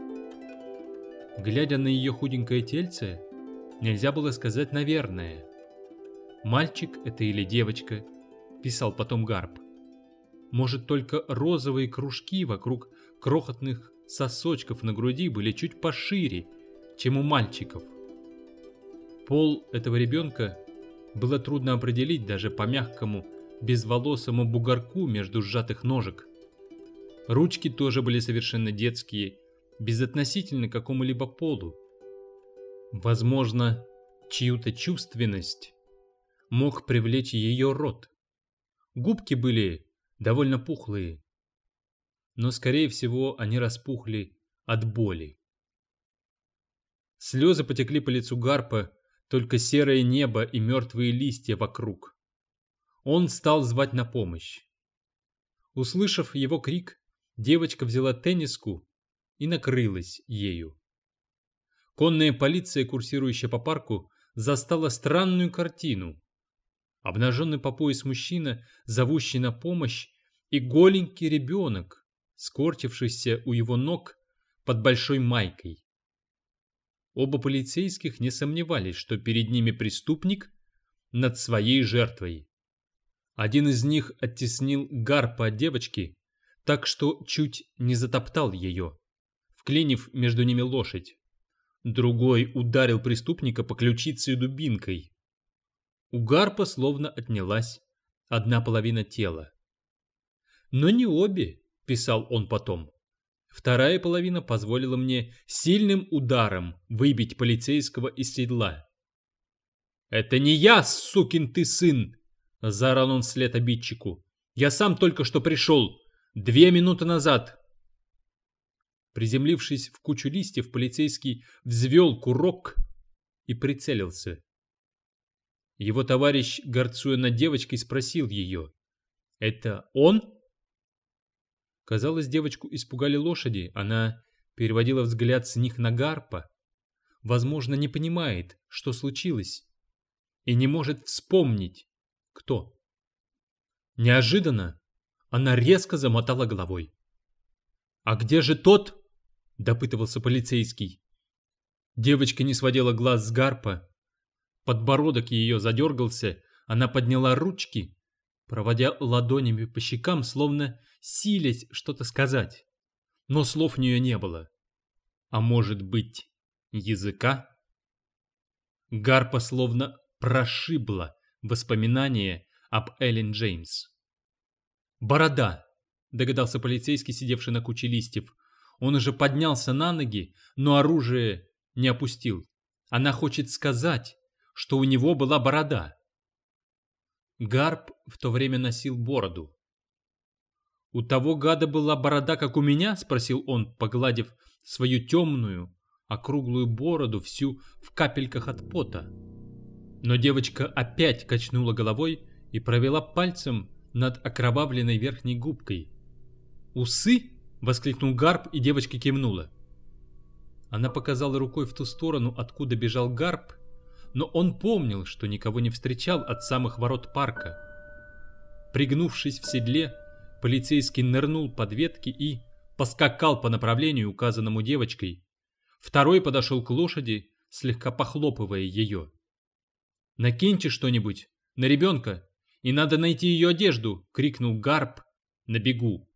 Глядя на ее худенькое тельце, нельзя было сказать наверное, мальчик это или девочка, писал потом Гарп. Может, только розовые кружки вокруг крохотных сосочков на груди были чуть пошире, чем у мальчиков. Пол этого ребенка было трудно определить даже по мягкому, безволосому бугорку между сжатых ножек. Ручки тоже были совершенно детские, безотносительно к какому-либо полу. Возможно, чью-то чувственность мог привлечь ее рот. Губки были довольно пухлые, но, скорее всего, они распухли от боли. Слезы потекли по лицу Гарпа, только серое небо и мертвые листья вокруг. Он стал звать на помощь. Услышав его крик, девочка взяла тенниску и накрылась ею. Конная полиция, курсирующая по парку, застала странную картину. Обнаженный по пояс мужчина, зовущий на помощь, и голенький ребенок, скорчившийся у его ног под большой майкой. Оба полицейских не сомневались, что перед ними преступник над своей жертвой. Один из них оттеснил Гарпа от девочки, так что чуть не затоптал ее, вклинив между ними лошадь. Другой ударил преступника по ключице дубинкой. У Гарпа словно отнялась одна половина тела. Но не обе, писал он потом. Вторая половина позволила мне сильным ударом выбить полицейского из седла. «Это не я, сукин ты сын!» — заорал он вслед обидчику. «Я сам только что пришел, 2 минуты назад!» Приземлившись в кучу листьев, полицейский взвел курок и прицелился. Его товарищ, горцуя над девочкой, спросил ее: «Это он?» Казалось, девочку испугали лошади. Она переводила взгляд с них на Гарпа. Возможно, не понимает, что случилось, и не может вспомнить, кто. Неожиданно она резко замотала головой. «А где же тот?» — допытывался полицейский. Девочка не сводила глаз с Гарпа. Подбородок ее задергался, она подняла ручки, проводя ладонями по щекам, словно силясь что-то сказать. Но слов у нее не было. А может быть, языка? Гарпа словно прошибло воспоминание об Эллен Джеймс. «Борода!» — догадался полицейский, сидевший на куче листьев. Он уже поднялся на ноги, но оружие не опустил. Она хочет сказать, что у него была борода. Гарп в то время носил бороду. «У того гада была борода, как у меня?» — спросил он, погладив свою темную, округлую бороду, всю в капельках от пота. Но девочка опять качнула головой и провела пальцем над окровавленной верхней губкой. «Усы?» — воскликнул Гарп, и девочка кивнула. Она показала рукой в ту сторону, откуда бежал Гарп, но он помнил, что никого не встречал от самых ворот парка. Пригнувшись в седле, полицейский нырнул под ветки и поскакал по направлению, указанному девочкой. Второй подошел к лошади, слегка похлопывая ее. «Накиньте что-нибудь на ребенка, и надо найти ее одежду!» — крикнул Гарп на бегу.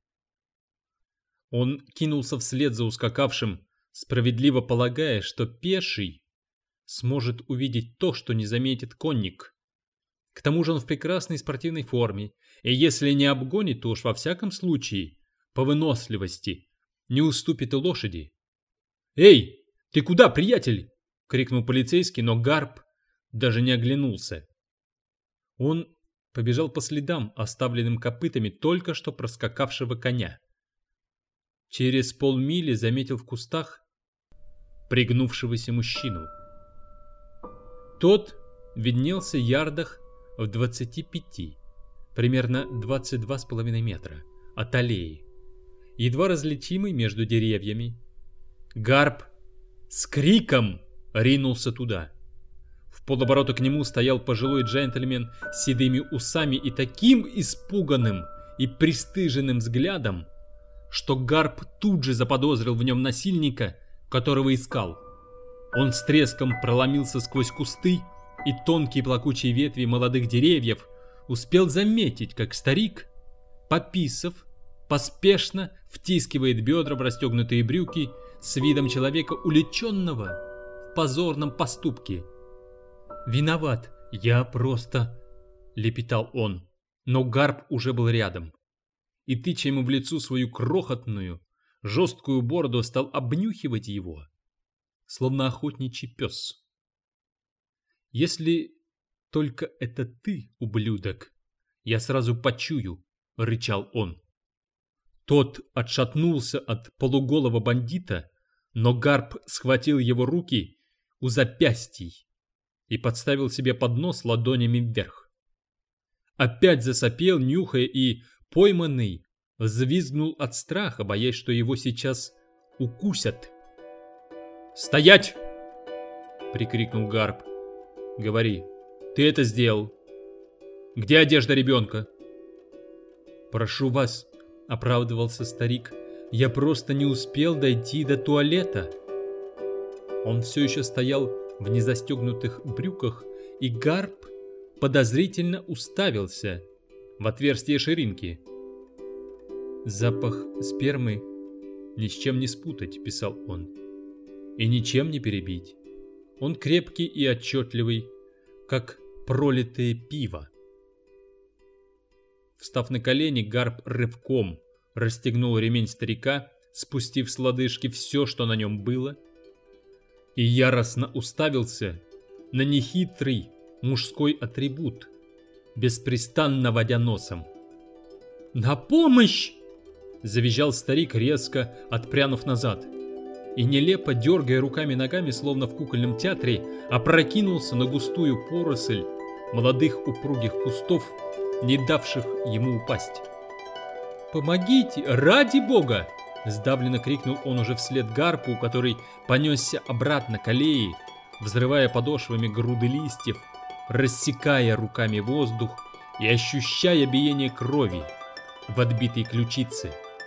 Он кинулся вслед за ускакавшим, справедливо полагая, что пеший сможет увидеть то, что не заметит конник. К тому же он в прекрасной спортивной форме, и если не обгонит, то уж во всяком случае, по выносливости, не уступит и лошади. «Эй, «Ты куда, приятель?» — крикнул полицейский, но Гарп даже не оглянулся. Он побежал по следам, оставленным копытами только что проскакавшего коня. Через полмили заметил в кустах пригнувшегося мужчину. Тот виднелся ярдах в 25, примерно 22,5 метра, от аллеи, едва различимый между деревьями. Гарп с криком ринулся туда. В полоборота к нему стоял пожилой джентльмен с седыми усами и таким испуганным и пристыженным взглядом, что Гарп тут же заподозрил в нем насильника, которого искал. Он с треском проломился сквозь кусты, и тонкие плакучие ветви молодых деревьев успел заметить, как старик, пописав, поспешно втискивает бедра в расстегнутые брюки с видом человека, уличенного в позорном поступке. «Виноват, я просто...» — лепетал он, но Гарп уже был рядом, и, тыча ему в лицо свою крохотную, жесткую бороду, стал обнюхивать его, словно охотничий пес. «Если только это ты, ублюдок, я сразу почую», — рычал он. Тот отшатнулся от полуголого бандита, но Гарп схватил его руки у запястий и подставил себе под нос ладонями вверх. Опять засопел, нюхая, и пойманный взвизгнул от страха, боясь, что его сейчас укусят. «Стоять!» — прикрикнул Гарп. «Говори, ты это сделал? Где одежда ребенка?» «Прошу вас», — оправдывался старик, — «я просто не успел дойти до туалета». Он все еще стоял в незастегнутых брюках, и Гарп подозрительно уставился в отверстие ширинки. «Запах спермы ни с чем не спутать», — писал он, — «и ничем не перебить. Он крепкий и отчетливый, как пролитое пиво». Встав на колени, Гарп рывком расстегнул ремень старика, спустив с лодыжки все, что на нем было, и яростно уставился на нехитрый мужской атрибут, беспрестанно водя носом. «На помощь!» — завизжал старик, резко отпрянув назад, и, нелепо дергая руками-ногами, словно в кукольном театре, опрокинулся на густую поросль молодых упругих кустов, не давших ему упасть. «Помогите, ради бога!» — сдавленно крикнул он уже вслед Гарпу, который понесся обратно к аллее, взрывая подошвами груды листьев, рассекая руками воздух и ощущая биение крови в отбитой ключице.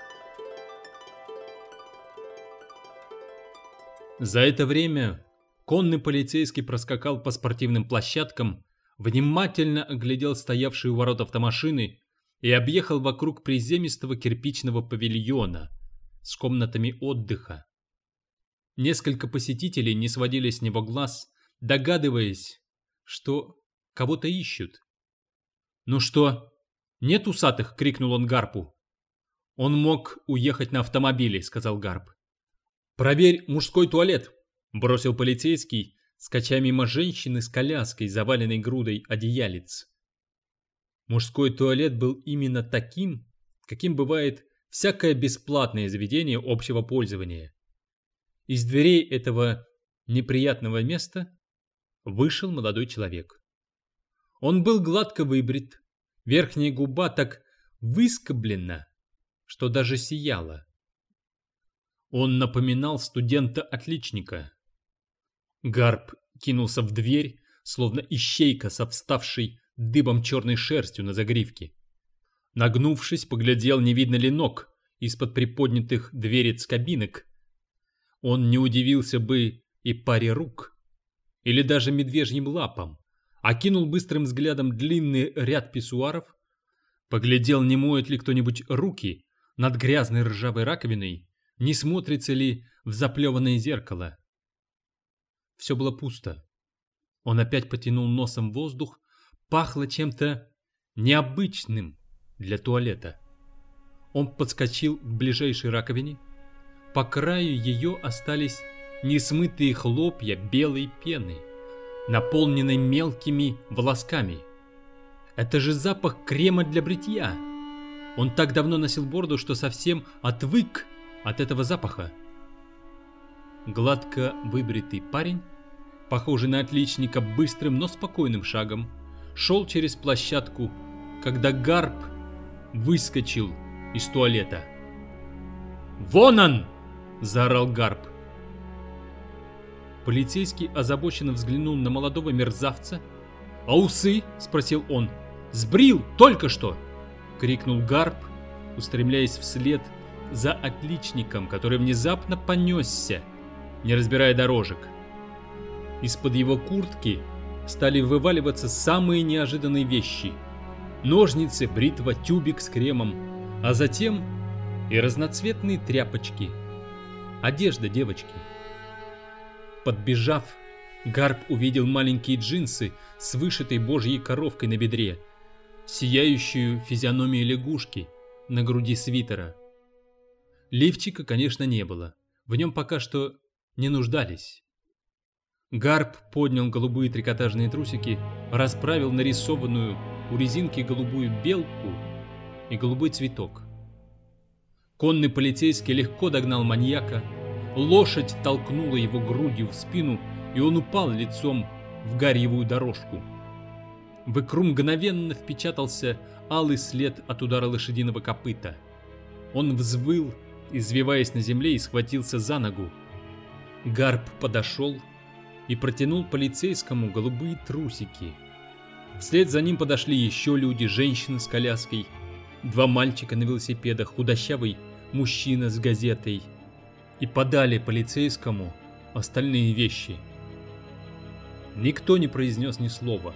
За это время конный полицейский проскакал по спортивным площадкам, внимательно оглядел стоявшие у ворот автомашины и объехал вокруг приземистого кирпичного павильона с комнатами отдыха. Несколько посетителей не сводили с него глаз, догадываясь, что кого-то ищут. «Ну что, нет усатых?» — крикнул он Гарпу. «Он мог уехать на автомобиле», — сказал Гарп. «Проверь мужской туалет», — бросил полицейский, скача мимо женщины с коляской, заваленной грудой одеялец. Мужской туалет был именно таким, каким бывает всякое бесплатное заведение общего пользования. Из дверей этого неприятного места вышел молодой человек. Он был гладко выбрит, верхняя губа так выскоблена, что даже сияла. Он напоминал студента-отличника. Гарп кинулся в дверь, словно ищейка со вставшей дыбом черной шерстью на загривке. Нагнувшись, поглядел, не видно ли ног из-под приподнятых дверец кабинок. Он не удивился бы и паре рук, или даже медвежьим лапам, окинул быстрым взглядом длинный ряд писсуаров, поглядел, не моет ли кто-нибудь руки над грязной ржавой раковиной, не смотрится ли в заплеванное зеркало. Все было пусто. Он опять потянул носом воздух, пахло чем-то необычным для туалета. Он подскочил к ближайшей раковине. По краю ее остались несмытые хлопья белой пены, наполненной мелкими волосками. Это же запах крема для бритья. Он так давно носил бороду, что совсем отвык от этого запаха. Гладко выбритый парень, похожий на отличника, быстрым, но спокойным шагом шел через площадку, когда Гарп выскочил из туалета. «Вон он!» – заорал Гарп. Полицейский озабоченно взглянул на молодого мерзавца. «А усы?» – спросил он. «Сбрил только что!» – крикнул Гарп, устремляясь вслед за отличником, который внезапно понесся, не разбирая дорожек. Из-под его куртки стали вываливаться самые неожиданные вещи: ножницы, бритва, тюбик с кремом, а затем и разноцветные тряпочки. Одежда девочки. Подбежав, Гарп увидел маленькие джинсы с вышитой божьей коровкой на бедре, сияющую физиономию лягушки на груди свитера. Лифчика, конечно, не было. В нем пока что не нуждались. Гарп поднял голубые трикотажные трусики, расправил нарисованную у резинки голубую белку и голубой цветок. Конный полицейский легко догнал маньяка, лошадь толкнула его грудью в спину, и он упал лицом в гарьевую дорожку. В икру мгновенно впечатался алый след от удара лошадиного копыта. Он взвыл, извиваясь на земле, и схватился за ногу. Гарп подошел и протянул полицейскому голубые трусики. Вслед за ним подошли еще люди, женщина с коляской, два мальчика на велосипедах, худощавый мужчина с газетой, и подали полицейскому остальные вещи. Никто не произнес ни слова.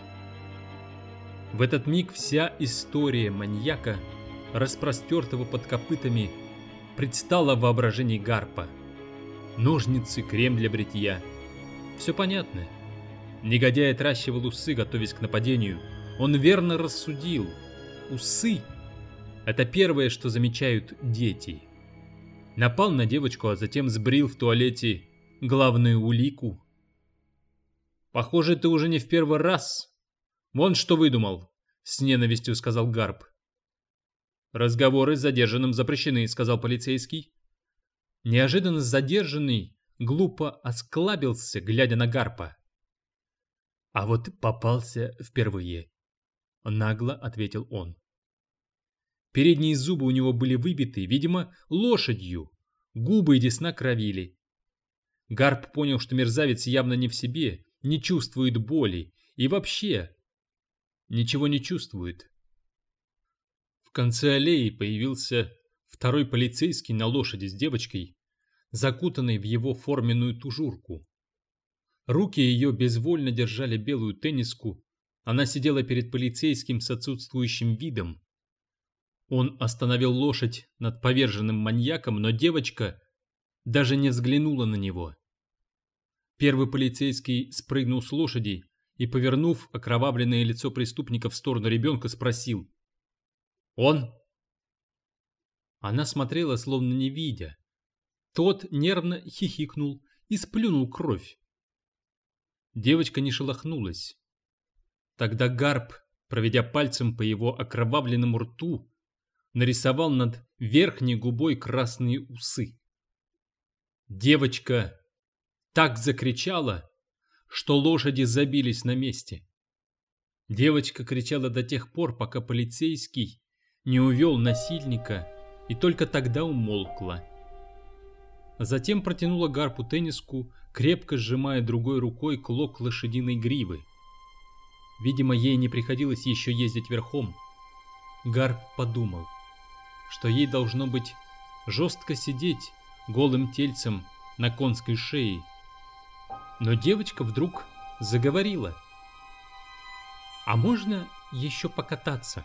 В этот миг вся история маньяка, распростертого под копытами, предстала в воображении Гарпа. Ножницы, крем для бритья. Все понятно. Негодяй отращивал усы, готовясь к нападению. Он верно рассудил. Усы — это первое, что замечают дети. Напал на девочку, а затем сбрил в туалете главную улику. «Похоже, ты уже не в первый раз. Вон что выдумал», — с ненавистью сказал Гарп. «Разговоры с задержанным запрещены», — сказал полицейский. Неожиданно задержанный глупо осклабился, глядя на Гарпа. «А вот попался впервые», — нагло ответил он. Передние зубы у него были выбиты, видимо, лошадью, губы и десна кровили. Гарп понял, что мерзавец явно не в себе, не чувствует боли и вообще ничего не чувствует. В конце аллеи появился второй полицейский на лошади с девочкой, закутанной в его форменную тужурку. Руки ее безвольно держали белую тенниску, она сидела перед полицейским с отсутствующим видом. Он остановил лошадь над поверженным маньяком, но девочка даже не взглянула на него. Первый полицейский спрыгнул с лошади и, повернув окровавленное лицо преступника в сторону ребенка, спросил: «Он?» Она смотрела, словно не видя. Тот нервно хихикнул и сплюнул кровь. Девочка не шелохнулась. Тогда Гарп, проведя пальцем по его окровавленному рту, нарисовал над верхней губой красные усы. Девочка так закричала, что лошади забились на месте. Девочка кричала до тех пор, пока полицейский не увел насильника, и только тогда умолкла. Затем протянула Гарпу тенниску, крепко сжимая другой рукой клок лошадиной гривы. Видимо, ей не приходилось еще ездить верхом. Гарп подумал, что ей должно быть жестко сидеть голым тельцем на конской шее. Но девочка вдруг заговорила: «А можно еще покататься?»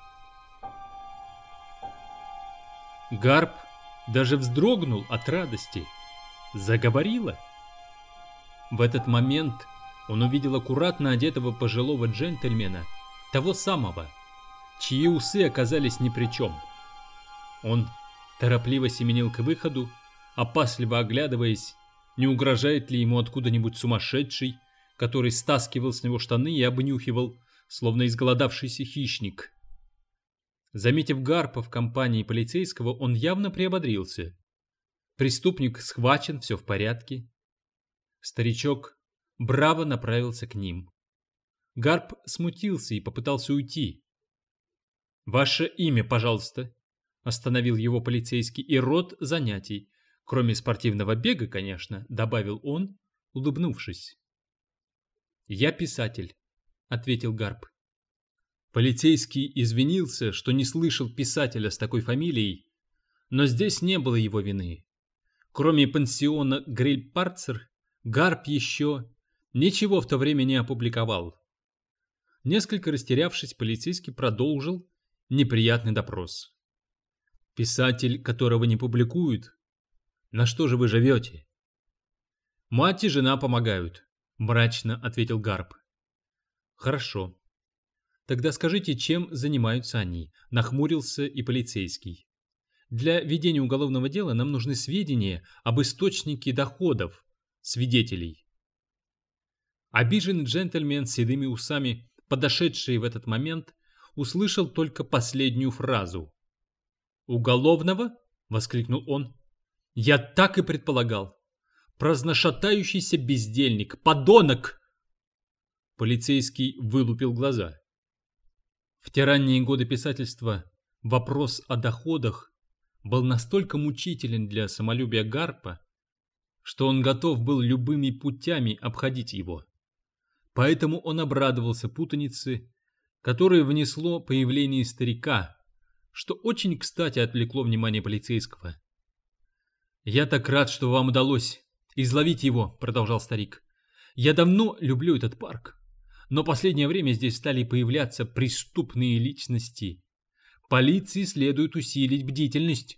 Гарп даже вздрогнул от радости. Заговорила. В этот момент он увидел аккуратно одетого пожилого джентльмена, того самого, чьи усы оказались ни при чем. Он торопливо семенил к выходу, опасливо оглядываясь Не угрожает ли ему откуда-нибудь сумасшедший, который стаскивал с него штаны и обнюхивал, словно изголодавшийся хищник? Заметив Гарпа в компании полицейского, он явно приободрился. Преступник схвачен, все в порядке. Старичок браво направился к ним. Гарп смутился и попытался уйти. «Ваше имя, пожалуйста», — остановил его полицейский, — «и род занятий. Кроме спортивного бега, конечно», — добавил он, улыбнувшись. «Я писатель», — ответил Гарп. Полицейский извинился, что не слышал писателя с такой фамилией, но здесь не было его вины. Кроме пансиона Гриль-Парцер, Гарп еще ничего в то время не опубликовал. Несколько растерявшись, полицейский продолжил неприятный допрос. «Писатель, которого не публикуют? На что же вы живете?» «Мать и жена помогают», — мрачно ответил Гарп. «Хорошо. Тогда скажите, чем занимаются они?» — нахмурился и полицейский. «Для ведения уголовного дела нам нужны сведения об источнике доходов свидетелей». Обиженный джентльмен с седыми усами, подошедший в этот момент, услышал только последнюю фразу. «Уголовного?» — воскликнул он. «Я так и предполагал. Праздношатающийся бездельник, подонок!» Полицейский вылупил глаза. В те ранние годы писательства вопрос о доходах был настолько мучителен для самолюбия Гарпа, что он готов был любыми путями обходить его. Поэтому он обрадовался путанице, которую внесло появление старика, что очень кстати отвлекло внимание полицейского. «Я так рад, что вам удалось изловить его», — продолжал старик. «Я давно люблю этот парк, но последнее время здесь стали появляться преступные личности. Полиции следует усилить бдительность».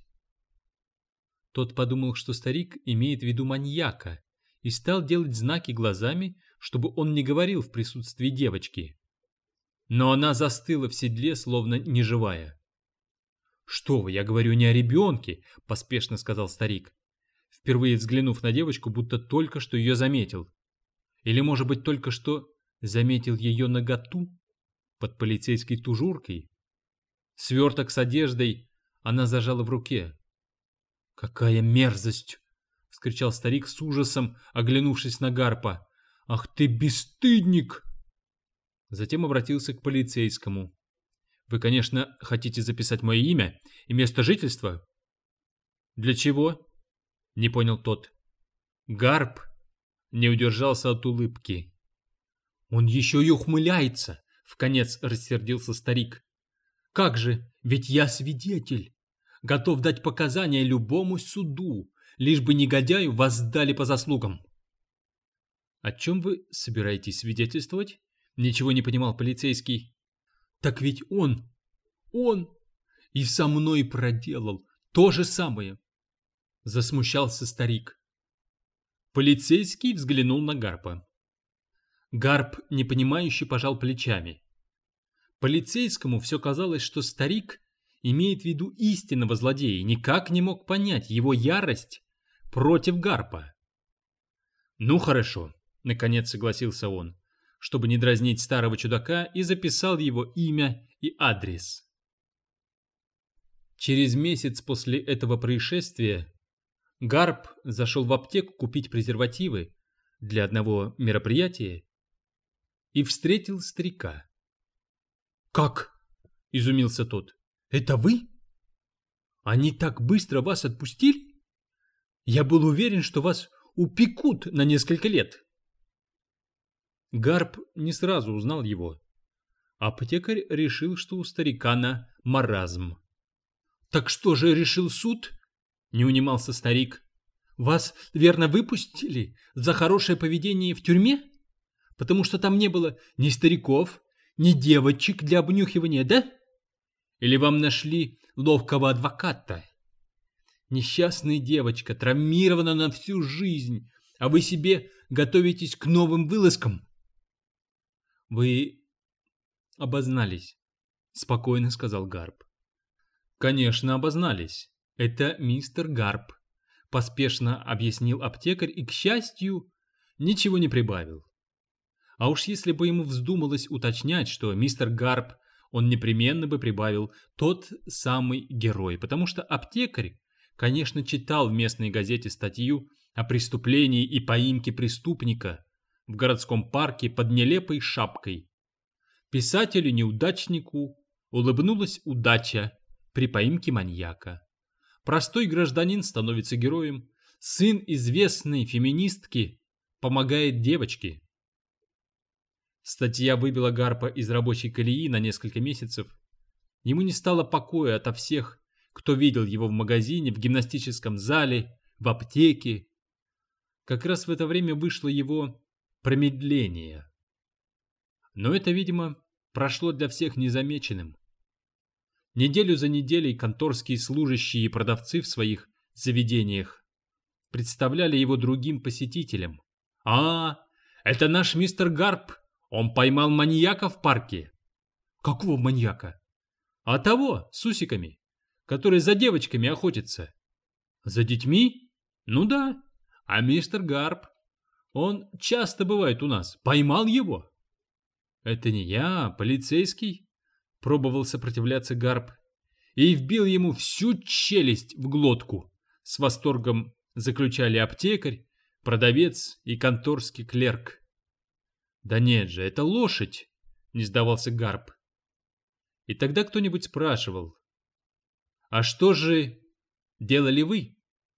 Тот подумал, что старик имеет в виду маньяка, и стал делать знаки глазами, чтобы он не говорил в присутствии девочки. Но она застыла в седле, словно неживая. «Что вы, я говорю не о ребенке», — поспешно сказал старик, впервые взглянув на девочку, будто только что ее заметил. Или, может быть, только что заметил ее наготу под полицейской тужуркой. Сверток с одеждой она зажала в руке. «Какая мерзость!» — вскричал старик с ужасом, оглянувшись на Гарпа. «Ах ты, бесстыдник!» Затем обратился к полицейскому. «Вы, конечно, хотите записать мое имя и место жительства?» «Для чего?» — не понял тот. Гарп не удержался от улыбки. «Он еще и ухмыляется!» — вконец рассердился старик. «Как же, ведь я свидетель, готов дать показания любому суду, лишь бы негодяю воздали по заслугам». «О чем вы собираетесь свидетельствовать?» — ничего не понимал полицейский. «Так ведь он и со мной проделал то же самое», — засмущался старик. Полицейский взглянул на Гарпа. Гарп непонимающе пожал плечами. Полицейскому все казалось, что старик имеет в виду истинного злодея и никак не мог понять его ярость против Гарпа. «Ну хорошо», — наконец согласился он, чтобы не дразнить старого чудака, и записал его имя и адрес. Через месяц после этого происшествия Гарп зашел в аптеку купить презервативы для одного мероприятия и встретил старика. «Как?» — изумился тот. «Это вы? Они так быстро вас отпустили? Я был уверен, что вас упекут на несколько лет». Гарп не сразу узнал его. Аптекарь решил, что у старикана маразм. «Так что же решил суд?» — не унимался старик. «Вас, верно, выпустили за хорошее поведение в тюрьме? Потому что там не было ни стариков, ни девочек для обнюхивания, да? Или вам нашли ловкого адвоката? Несчастная девочка травмирована на всю жизнь, а вы себе готовитесь к новым вылазкам». «Вы обознались», — спокойно сказал Гарп. «Конечно, обознались. Это мистер Гарп, поспешно объяснил аптекарь и, к счастью, ничего не прибавил. А уж если бы ему вздумалось уточнять, что мистер Гарп, он непременно бы прибавил тот самый герой, потому что аптекарь, конечно, читал в местной газете статью о преступлении и поимке преступника в городском парке под нелепой шапкой. Писателю-неудачнику улыбнулась удача при поимке маньяка. Простой гражданин становится героем, сын известной феминистки помогает девочке. Статья выбила Гарпа из рабочей колеи на несколько месяцев. Ему не стало покоя ото всех, кто видел его в магазине, в гимнастическом зале, в аптеке. Как раз в это время вышло его промедление. Но это, видимо, прошло для всех незамеченным. Неделю за неделей конторские служащие и продавцы в своих заведениях представляли его другим посетителям. «А, это наш мистер Гарп! Он поймал маньяка в парке!» «Какого маньяка?» «А того, с усиками, который за девочками охотится». «За детьми? Ну да. А мистер Гарп, он часто бывает у нас. Поймал его?» «Это не я, полицейский», — пробовал сопротивляться Гарп и вбил ему всю челюсть в глотку. С восторгом заключали аптекарь, продавец и конторский клерк. «Да нет же, это лошадь», — не сдавался Гарп. И тогда кто-нибудь спрашивал: «А что же делали вы?»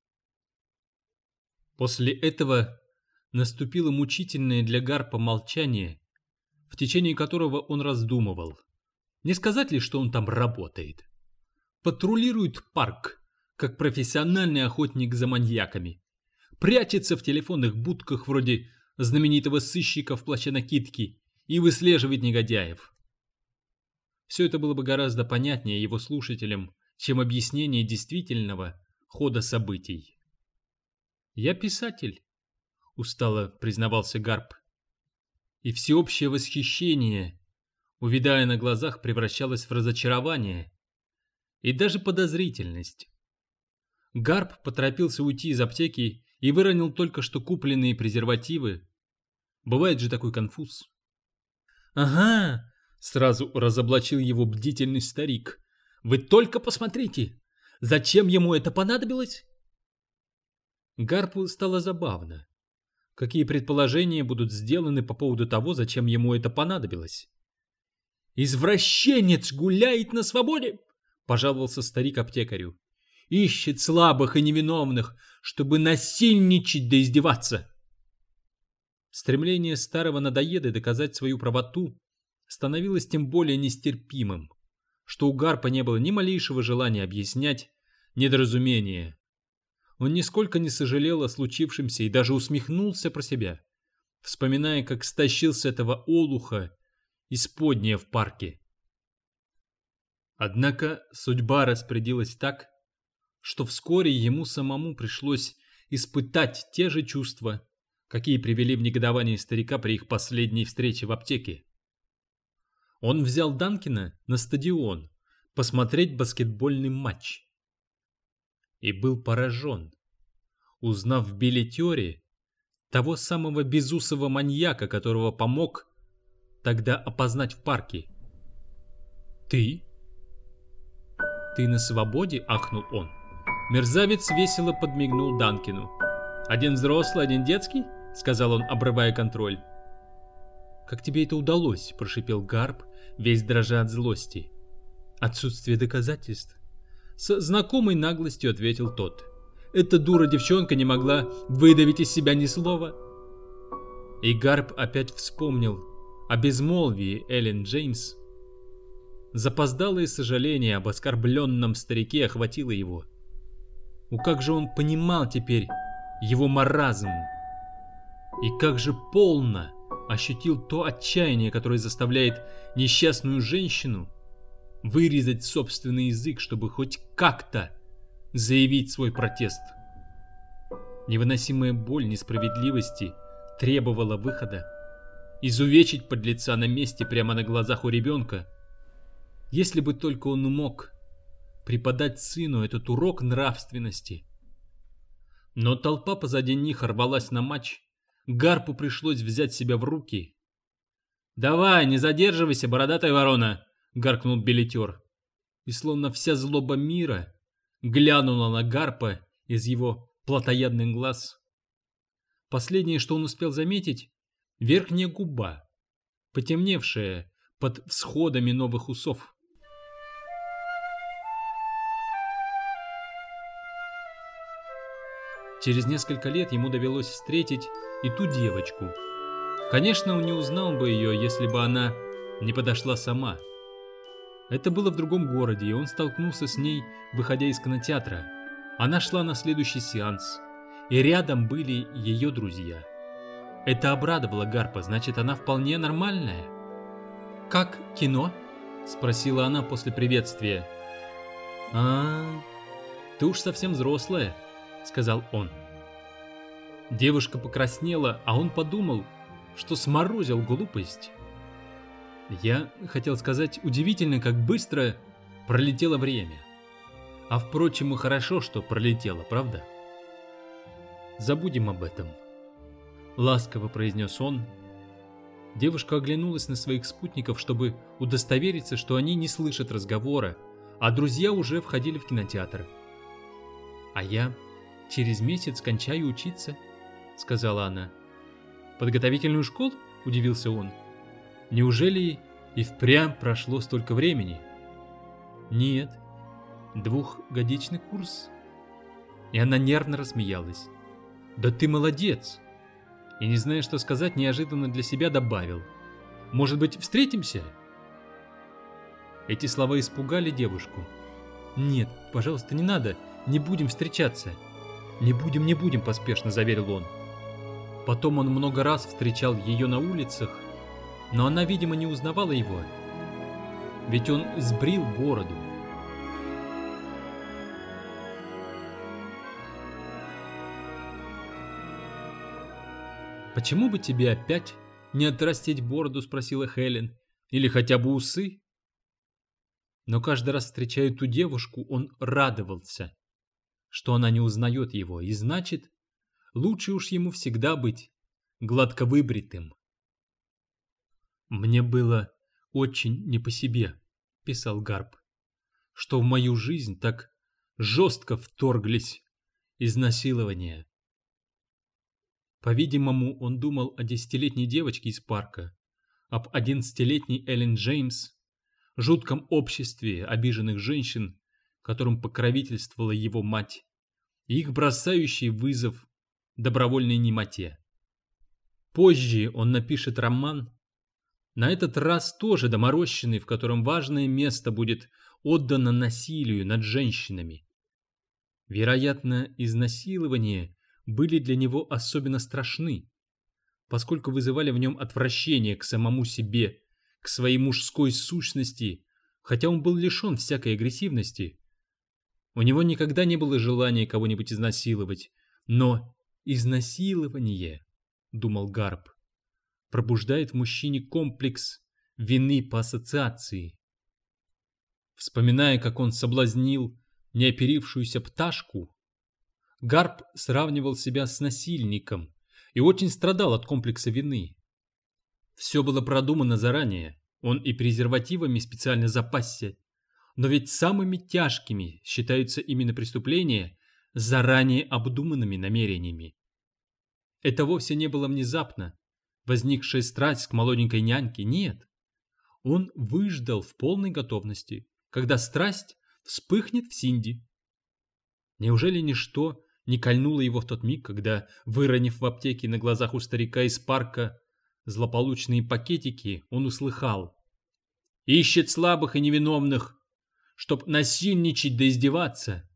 После этого наступило мучительное для Гарпа молчание, в течение которого он раздумывал. Не сказать ли, что он там работает? Патрулирует парк, как профессиональный охотник за маньяками. Прячется в телефонных будках вроде знаменитого сыщика в плаще-накидке и выслеживает негодяев. Все это было бы гораздо понятнее его слушателям, чем объяснение действительного хода событий. «Я писатель», — устало признавался Гарп. И всеобщее восхищение, увядая на глазах, превращалось в разочарование и даже подозрительность. Гарп поторопился уйти из аптеки и выронил только что купленные презервативы. Бывает же такой конфуз. «Ага», — сразу разоблачил его бдительный старик. «Вы только посмотрите! Зачем ему это понадобилось?» Гарпу стало забавно. Какие предположения будут сделаны по поводу того, зачем ему это понадобилось? «Извращенец гуляет на свободе!» — пожаловался старик аптекарю. «Ищет слабых и невиновных, чтобы насильничать да издеваться!» Стремление старого надоеда доказать свою правоту становилось тем более нестерпимым, что у Гарпа не было ни малейшего желания объяснять недоразумение. Он нисколько не сожалел о случившемся и даже усмехнулся про себя, вспоминая, как стащил с этого олуха исподнее в парке. Однако судьба распорядилась так, что вскоре ему самому пришлось испытать те же чувства, какие привели в негодование старика при их последней встрече в аптеке. Он взял Данкина на стадион посмотреть баскетбольный матч и был поражен, узнав в билетере того самого безусого маньяка, которого помог тогда опознать в парке. «Ты? Ты на свободе?» — ахнул он. Мерзавец весело подмигнул Данкину. «Один взрослый, один детский?» — сказал он, обрывая контроль. «Как тебе это удалось?» — прошипел Гарп, весь дрожа от злости. «Отсутствие доказательств». С знакомой наглостью ответил тот. «Эта дура девчонка не могла выдавить из себя ни слова». И Гарп опять вспомнил о безмолвии Эллен Джеймс. Запоздалое сожаление об оскорбленном старике охватило его. Как же он понимал теперь его маразм, и как же полно ощутил то отчаяние, которое заставляет несчастную женщину вырезать собственный язык, чтобы хоть как-то заявить свой протест. Невыносимая боль несправедливости требовала выхода. Изувечить подлеца на месте прямо на глазах у ребенка. Если бы только он мог преподать сыну этот урок нравственности. Но толпа позади них рвалась на матч. Гарпу пришлось взять себя в руки. «Давай, не задерживайся, бородатая ворона!» — гаркнул билетер. И словно вся злоба мира глянула на Гарпа из его плотоядных глаз. Последнее, что он успел заметить — верхняя губа, потемневшая под всходами новых усов. Через несколько лет ему довелось встретить и ту девочку. Конечно, он не узнал бы ее, если бы она не подошла сама. Это было в другом городе, и он столкнулся с ней, выходя из кинотеатра. Она шла на следующий сеанс, и рядом были ее друзья. Это обрадовало Гарпа, значит, она вполне нормальная. «Как кино?» — спросила она после приветствия. Ты уж совсем взрослая», — сказал он. Девушка покраснела, а он подумал, что сморозил глупость. Я хотел сказать, удивительно, как быстро пролетело время. А впрочем, и хорошо, что пролетело, правда? Забудем об этом, ласково произнес он. Девушка оглянулась на своих спутников, чтобы удостовериться, что они не слышат разговора, а друзья уже входили в кинотеатр. «А я через месяц кончаю учиться», — сказала она. «Подготовительную школу?» — удивился он. «Неужели и впрямь прошло столько времени?» «Нет, 2-годичный курс». И она нервно рассмеялась. «Да ты молодец!» И, не зная, что сказать, неожиданно для себя добавил: «Может быть, встретимся?» Эти слова испугали девушку. «Нет, пожалуйста, не надо, не будем встречаться». «Не будем», — поспешно заверил он. Потом он много раз встречал ее на улицах, но она, видимо, не узнавала его, ведь он сбрил бороду. «Почему бы тебе опять не отрастить бороду?» — спросила Хелен. «Или хотя бы усы?» Но каждый раз, встречая ту девушку, он радовался, что она не узнает его, и значит, лучше уж ему всегда быть гладко выбритым. «Мне было очень не по себе», — писал Гарп, «что в мою жизнь так жестко вторглись изнасилования». По-видимому, он думал о 10-летней девочке из парка, об 11-летней Эллен Джеймс, жутком обществе обиженных женщин, которым покровительствовала его мать, и их бросающий вызов добровольной немоте. Позже он напишет роман, на этот раз тоже доморощенный, в котором важное место будет отдано насилию над женщинами. Вероятно, изнасилования были для него особенно страшны, поскольку вызывали в нем отвращение к самому себе, к своей мужской сущности, хотя он был лишен всякой агрессивности. У него никогда не было желания кого-нибудь изнасиловать, но изнасилование, думал Гарп, пробуждает в мужчине комплекс вины по ассоциации. Вспоминая, как он соблазнил неоперившуюся пташку, Гарп сравнивал себя с насильником и очень страдал от комплекса вины. Все было продумано заранее, он и презервативами специально запасся, но ведь самыми тяжкими считаются именно преступления с заранее обдуманными намерениями. Это вовсе не было внезапно возникшая страсть к молоденькой няньке, нет. Он выждал в полной готовности, когда страсть вспыхнет в Синди. Неужели ничто не кольнуло его в тот миг, когда, выронив в аптеке на глазах у старика из парка злополучные пакетики, он услыхал: «Ищет слабых и невиновных, чтоб насильничать да издеваться».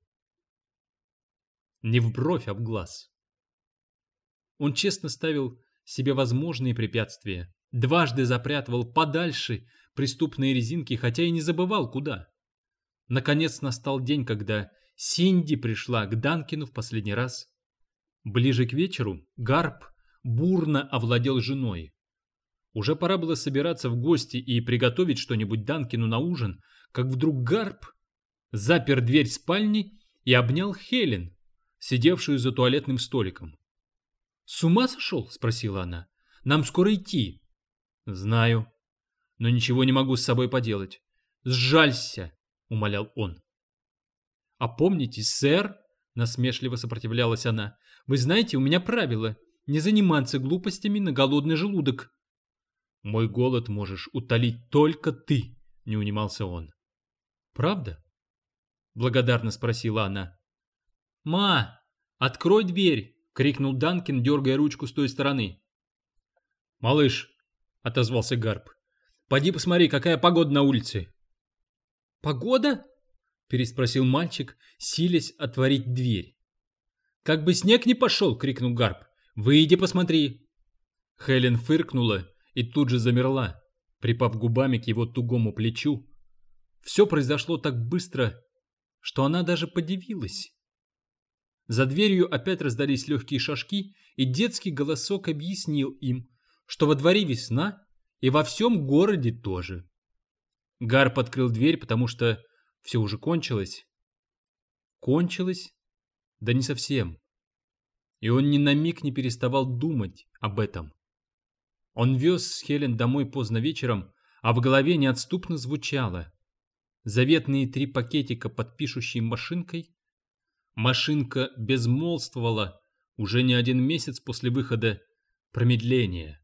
Не в бровь, а в глаз. Он честно ставил себе возможные препятствия, дважды запрятывал подальше преступные резинки, хотя и не забывал куда. Наконец настал день, когда Синди пришла к Данкину в последний раз. Ближе к вечеру Гарп бурно овладел женой. Уже пора было собираться в гости и приготовить что-нибудь Данкину на ужин, как вдруг Гарп запер дверь спальни и обнял Хелен, сидевшую за туалетным столиком. «С ума сошел?» – спросила она. «Нам скоро идти». «Знаю, но ничего не могу с собой поделать. Сжалься!» – умолял он. «Опомнитесь, сэр!» – насмешливо сопротивлялась она. «Вы знаете, у меня правило – не заниматься глупостями на голодный желудок». «Мой голод можешь утолить только ты», – не унимался он. «Правда?» – благодарно спросила она. «Ма, открой дверь!» — крикнул Данкин, дергая ручку с той стороны. «Малыш», — отозвался Гарп, — «поди посмотри, какая погода на улице». «Погода?» — переспросил мальчик, силясь отворить дверь. «Как бы снег не пошел!» — крикнул Гарп. «Выйди, посмотри!» Хелен фыркнула и тут же замерла, припав губами к его тугому плечу. Все произошло так быстро, что она даже подивилась. За дверью опять раздались легкие шажки, и детский голосок объяснил им, что во дворе весна и во всем городе тоже. Гарп открыл дверь, потому что все уже кончилось. Кончилось? Да не совсем. И он ни на миг не переставал думать об этом. Он вез Хелен домой поздно вечером, а в голове неотступно звучало: заветные 3 пакетика под пишущей машинкой. Машинка безмолвствовала уже не 1 месяц после выхода «Промедления».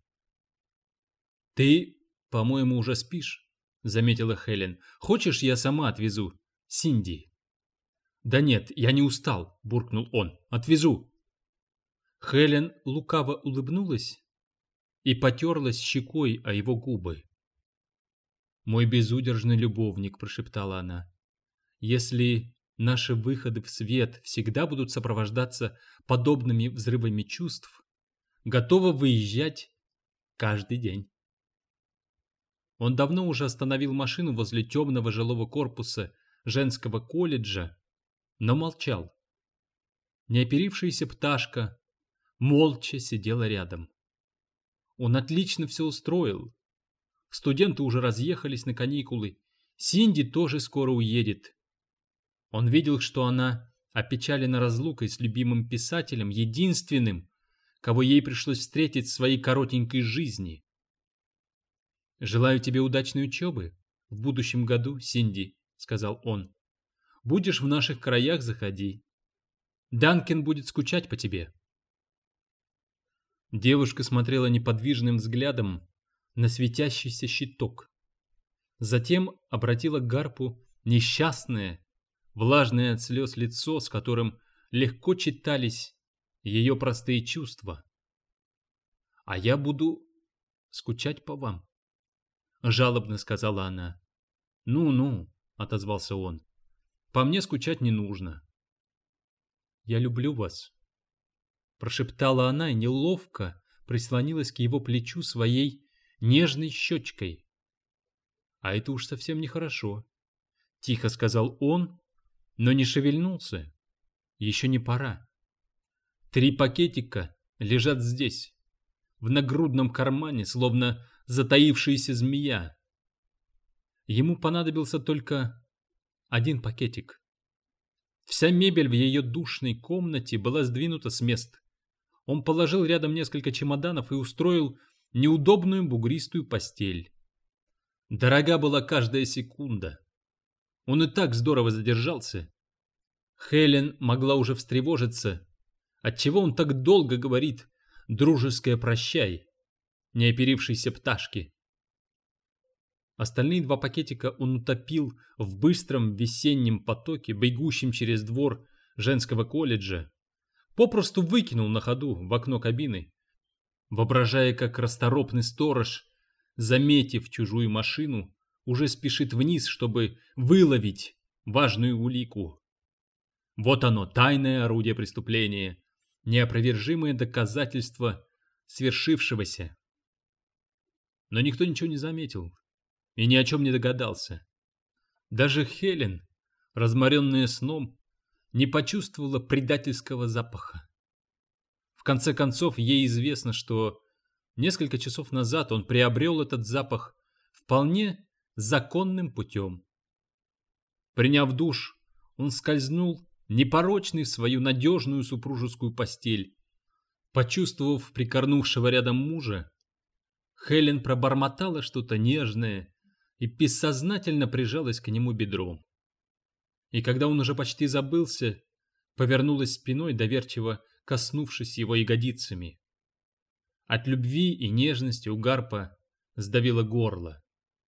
«Ты, по-моему, уже спишь», — заметила Хелен. «Хочешь, я сама отвезу Синди?» «Да нет, я не устал», — буркнул он. «Отвезу». Хелен лукаво улыбнулась и потерлась щекой о его губы. «Мой безудержный любовник», — прошептала она. «Если наши выходы в свет всегда будут сопровождаться подобными взрывами чувств, готова выезжать каждый день». Он давно уже остановил машину возле темного жилого корпуса женского колледжа, но молчал. Неоперившаяся пташка молча сидела рядом. Он отлично все устроил. Студенты уже разъехались на каникулы. Синди тоже скоро уедет. Он видел, что она опечалена разлукой с любимым писателем, единственным, кого ей пришлось встретить в своей коротенькой жизни. «Желаю тебе удачной учебы в будущем году, Синди», — сказал он. «Будешь в наших краях — заходи. Данкин будет скучать по тебе». Девушка смотрела неподвижным взглядом на светящийся щиток. Затем обратила к Гарпу несчастное, влажное от слез лицо, с которым легко читались ее простые чувства. «А я буду скучать по вам», — жалобно сказала она. «Ну-ну», — отозвался он, — «по мне скучать не нужно». «Я люблю вас», — прошептала она и неловко прислонилась к его плечу своей нежной щечкой. «А это уж совсем нехорошо», — тихо сказал он, но не шевельнулся. «Еще не пора. 3 пакетика лежат здесь, в нагрудном кармане, словно затаившаяся змея. Ему понадобился только 1 пакетик. Вся мебель в ее душной комнате была сдвинута с мест. Он положил рядом несколько чемоданов и устроил неудобную бугристую постель. Дорога была каждая секунда. Он и так здорово задержался. Хелен могла уже встревожиться. Отчего он так долго говорит «дружеское прощай» неоперившейся пташке? Остальные 2 пакетика он утопил в быстром весеннем потоке, бегущем через двор женского колледжа. Попросту выкинул на ходу в окно кабины, воображая, как расторопный сторож, заметив чужую машину, уже спешит вниз, чтобы выловить важную улику. Вот оно, тайное орудие преступления, неопровержимое доказательство свершившегося. Но никто ничего не заметил и ни о чем не догадался. Даже Хелен, разморенная сном, не почувствовала предательского запаха. В конце концов, ей известно, что несколько часов назад он приобрел этот запах вполне законным путем. Приняв душ, он скользнул непорочный в свою надежную супружескую постель. Почувствовав прикорнувшего рядом мужа, Хелен пробормотала что-то нежное и бессознательно прижалась к нему бедром. И когда он уже почти забылся, повернулась спиной, доверчиво коснувшись его ягодицами. От любви и нежности у Гарпа сдавило горло.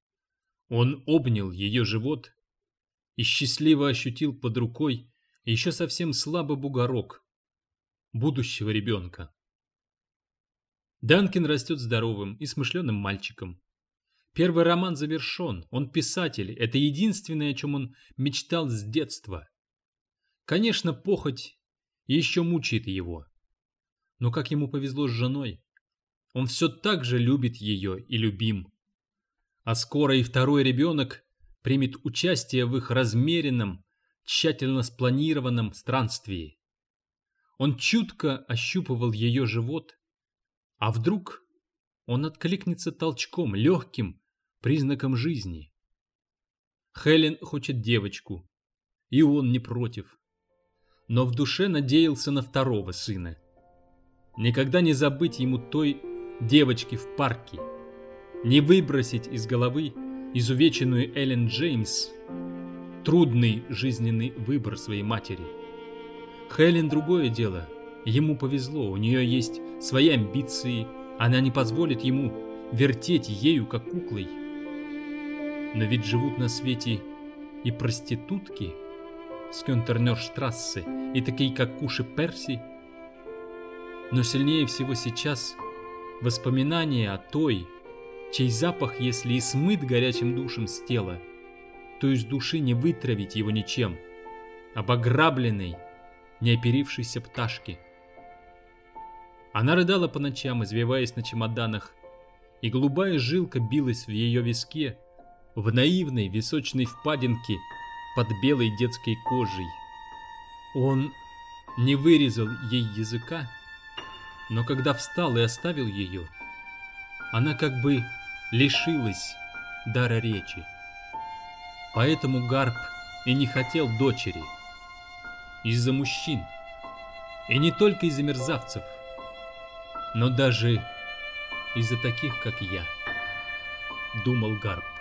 Он обнял ее живот и счастливо ощутил под рукой еще совсем слабый бугорок будущего ребенка. Данкин растет здоровым и смышленым мальчиком. Первый роман завершен, он писатель, это единственное, о чем он мечтал с детства. Конечно, похоть еще мучает его, но как ему повезло с женой, он все так же любит ее и любим. А скоро и второй ребенок примет участие в их размеренном, тщательно спланированном странствии. Он чутко ощупывал ее живот, а вдруг он откликнется толчком, легким признаком жизни. Хелен хочет девочку, и он не против. Но в душе надеялся на второго сына. Никогда не забыть ему той девочки в парке, не выбросить из головы изувеченную Эллен Джеймс, трудный жизненный выбор своей матери. Хелен другое дело, ему повезло, у нее есть свои амбиции, она не позволит ему вертеть ею как куклой. Но ведь живут на свете и проститутки с Кёнтернёрштрассе, и такие, как Куши Перси. Но сильнее всего сейчас воспоминания о той, чей запах, если и смыт горячим душем с тела, то из души не вытравить его ничем, об ограбленной, неоперившейся пташке. Она рыдала по ночам, извиваясь на чемоданах, и голубая жилка билась в ее виске, в наивной височной впадинке под белой детской кожей. Он не вырезал ей языка, но когда встал и оставил ее, она как бы лишилась дара речи. Поэтому Гарп и не хотел дочери. Из-за мужчин. И не только из-за мерзавцев, но даже из-за таких, как я, думал Гарп.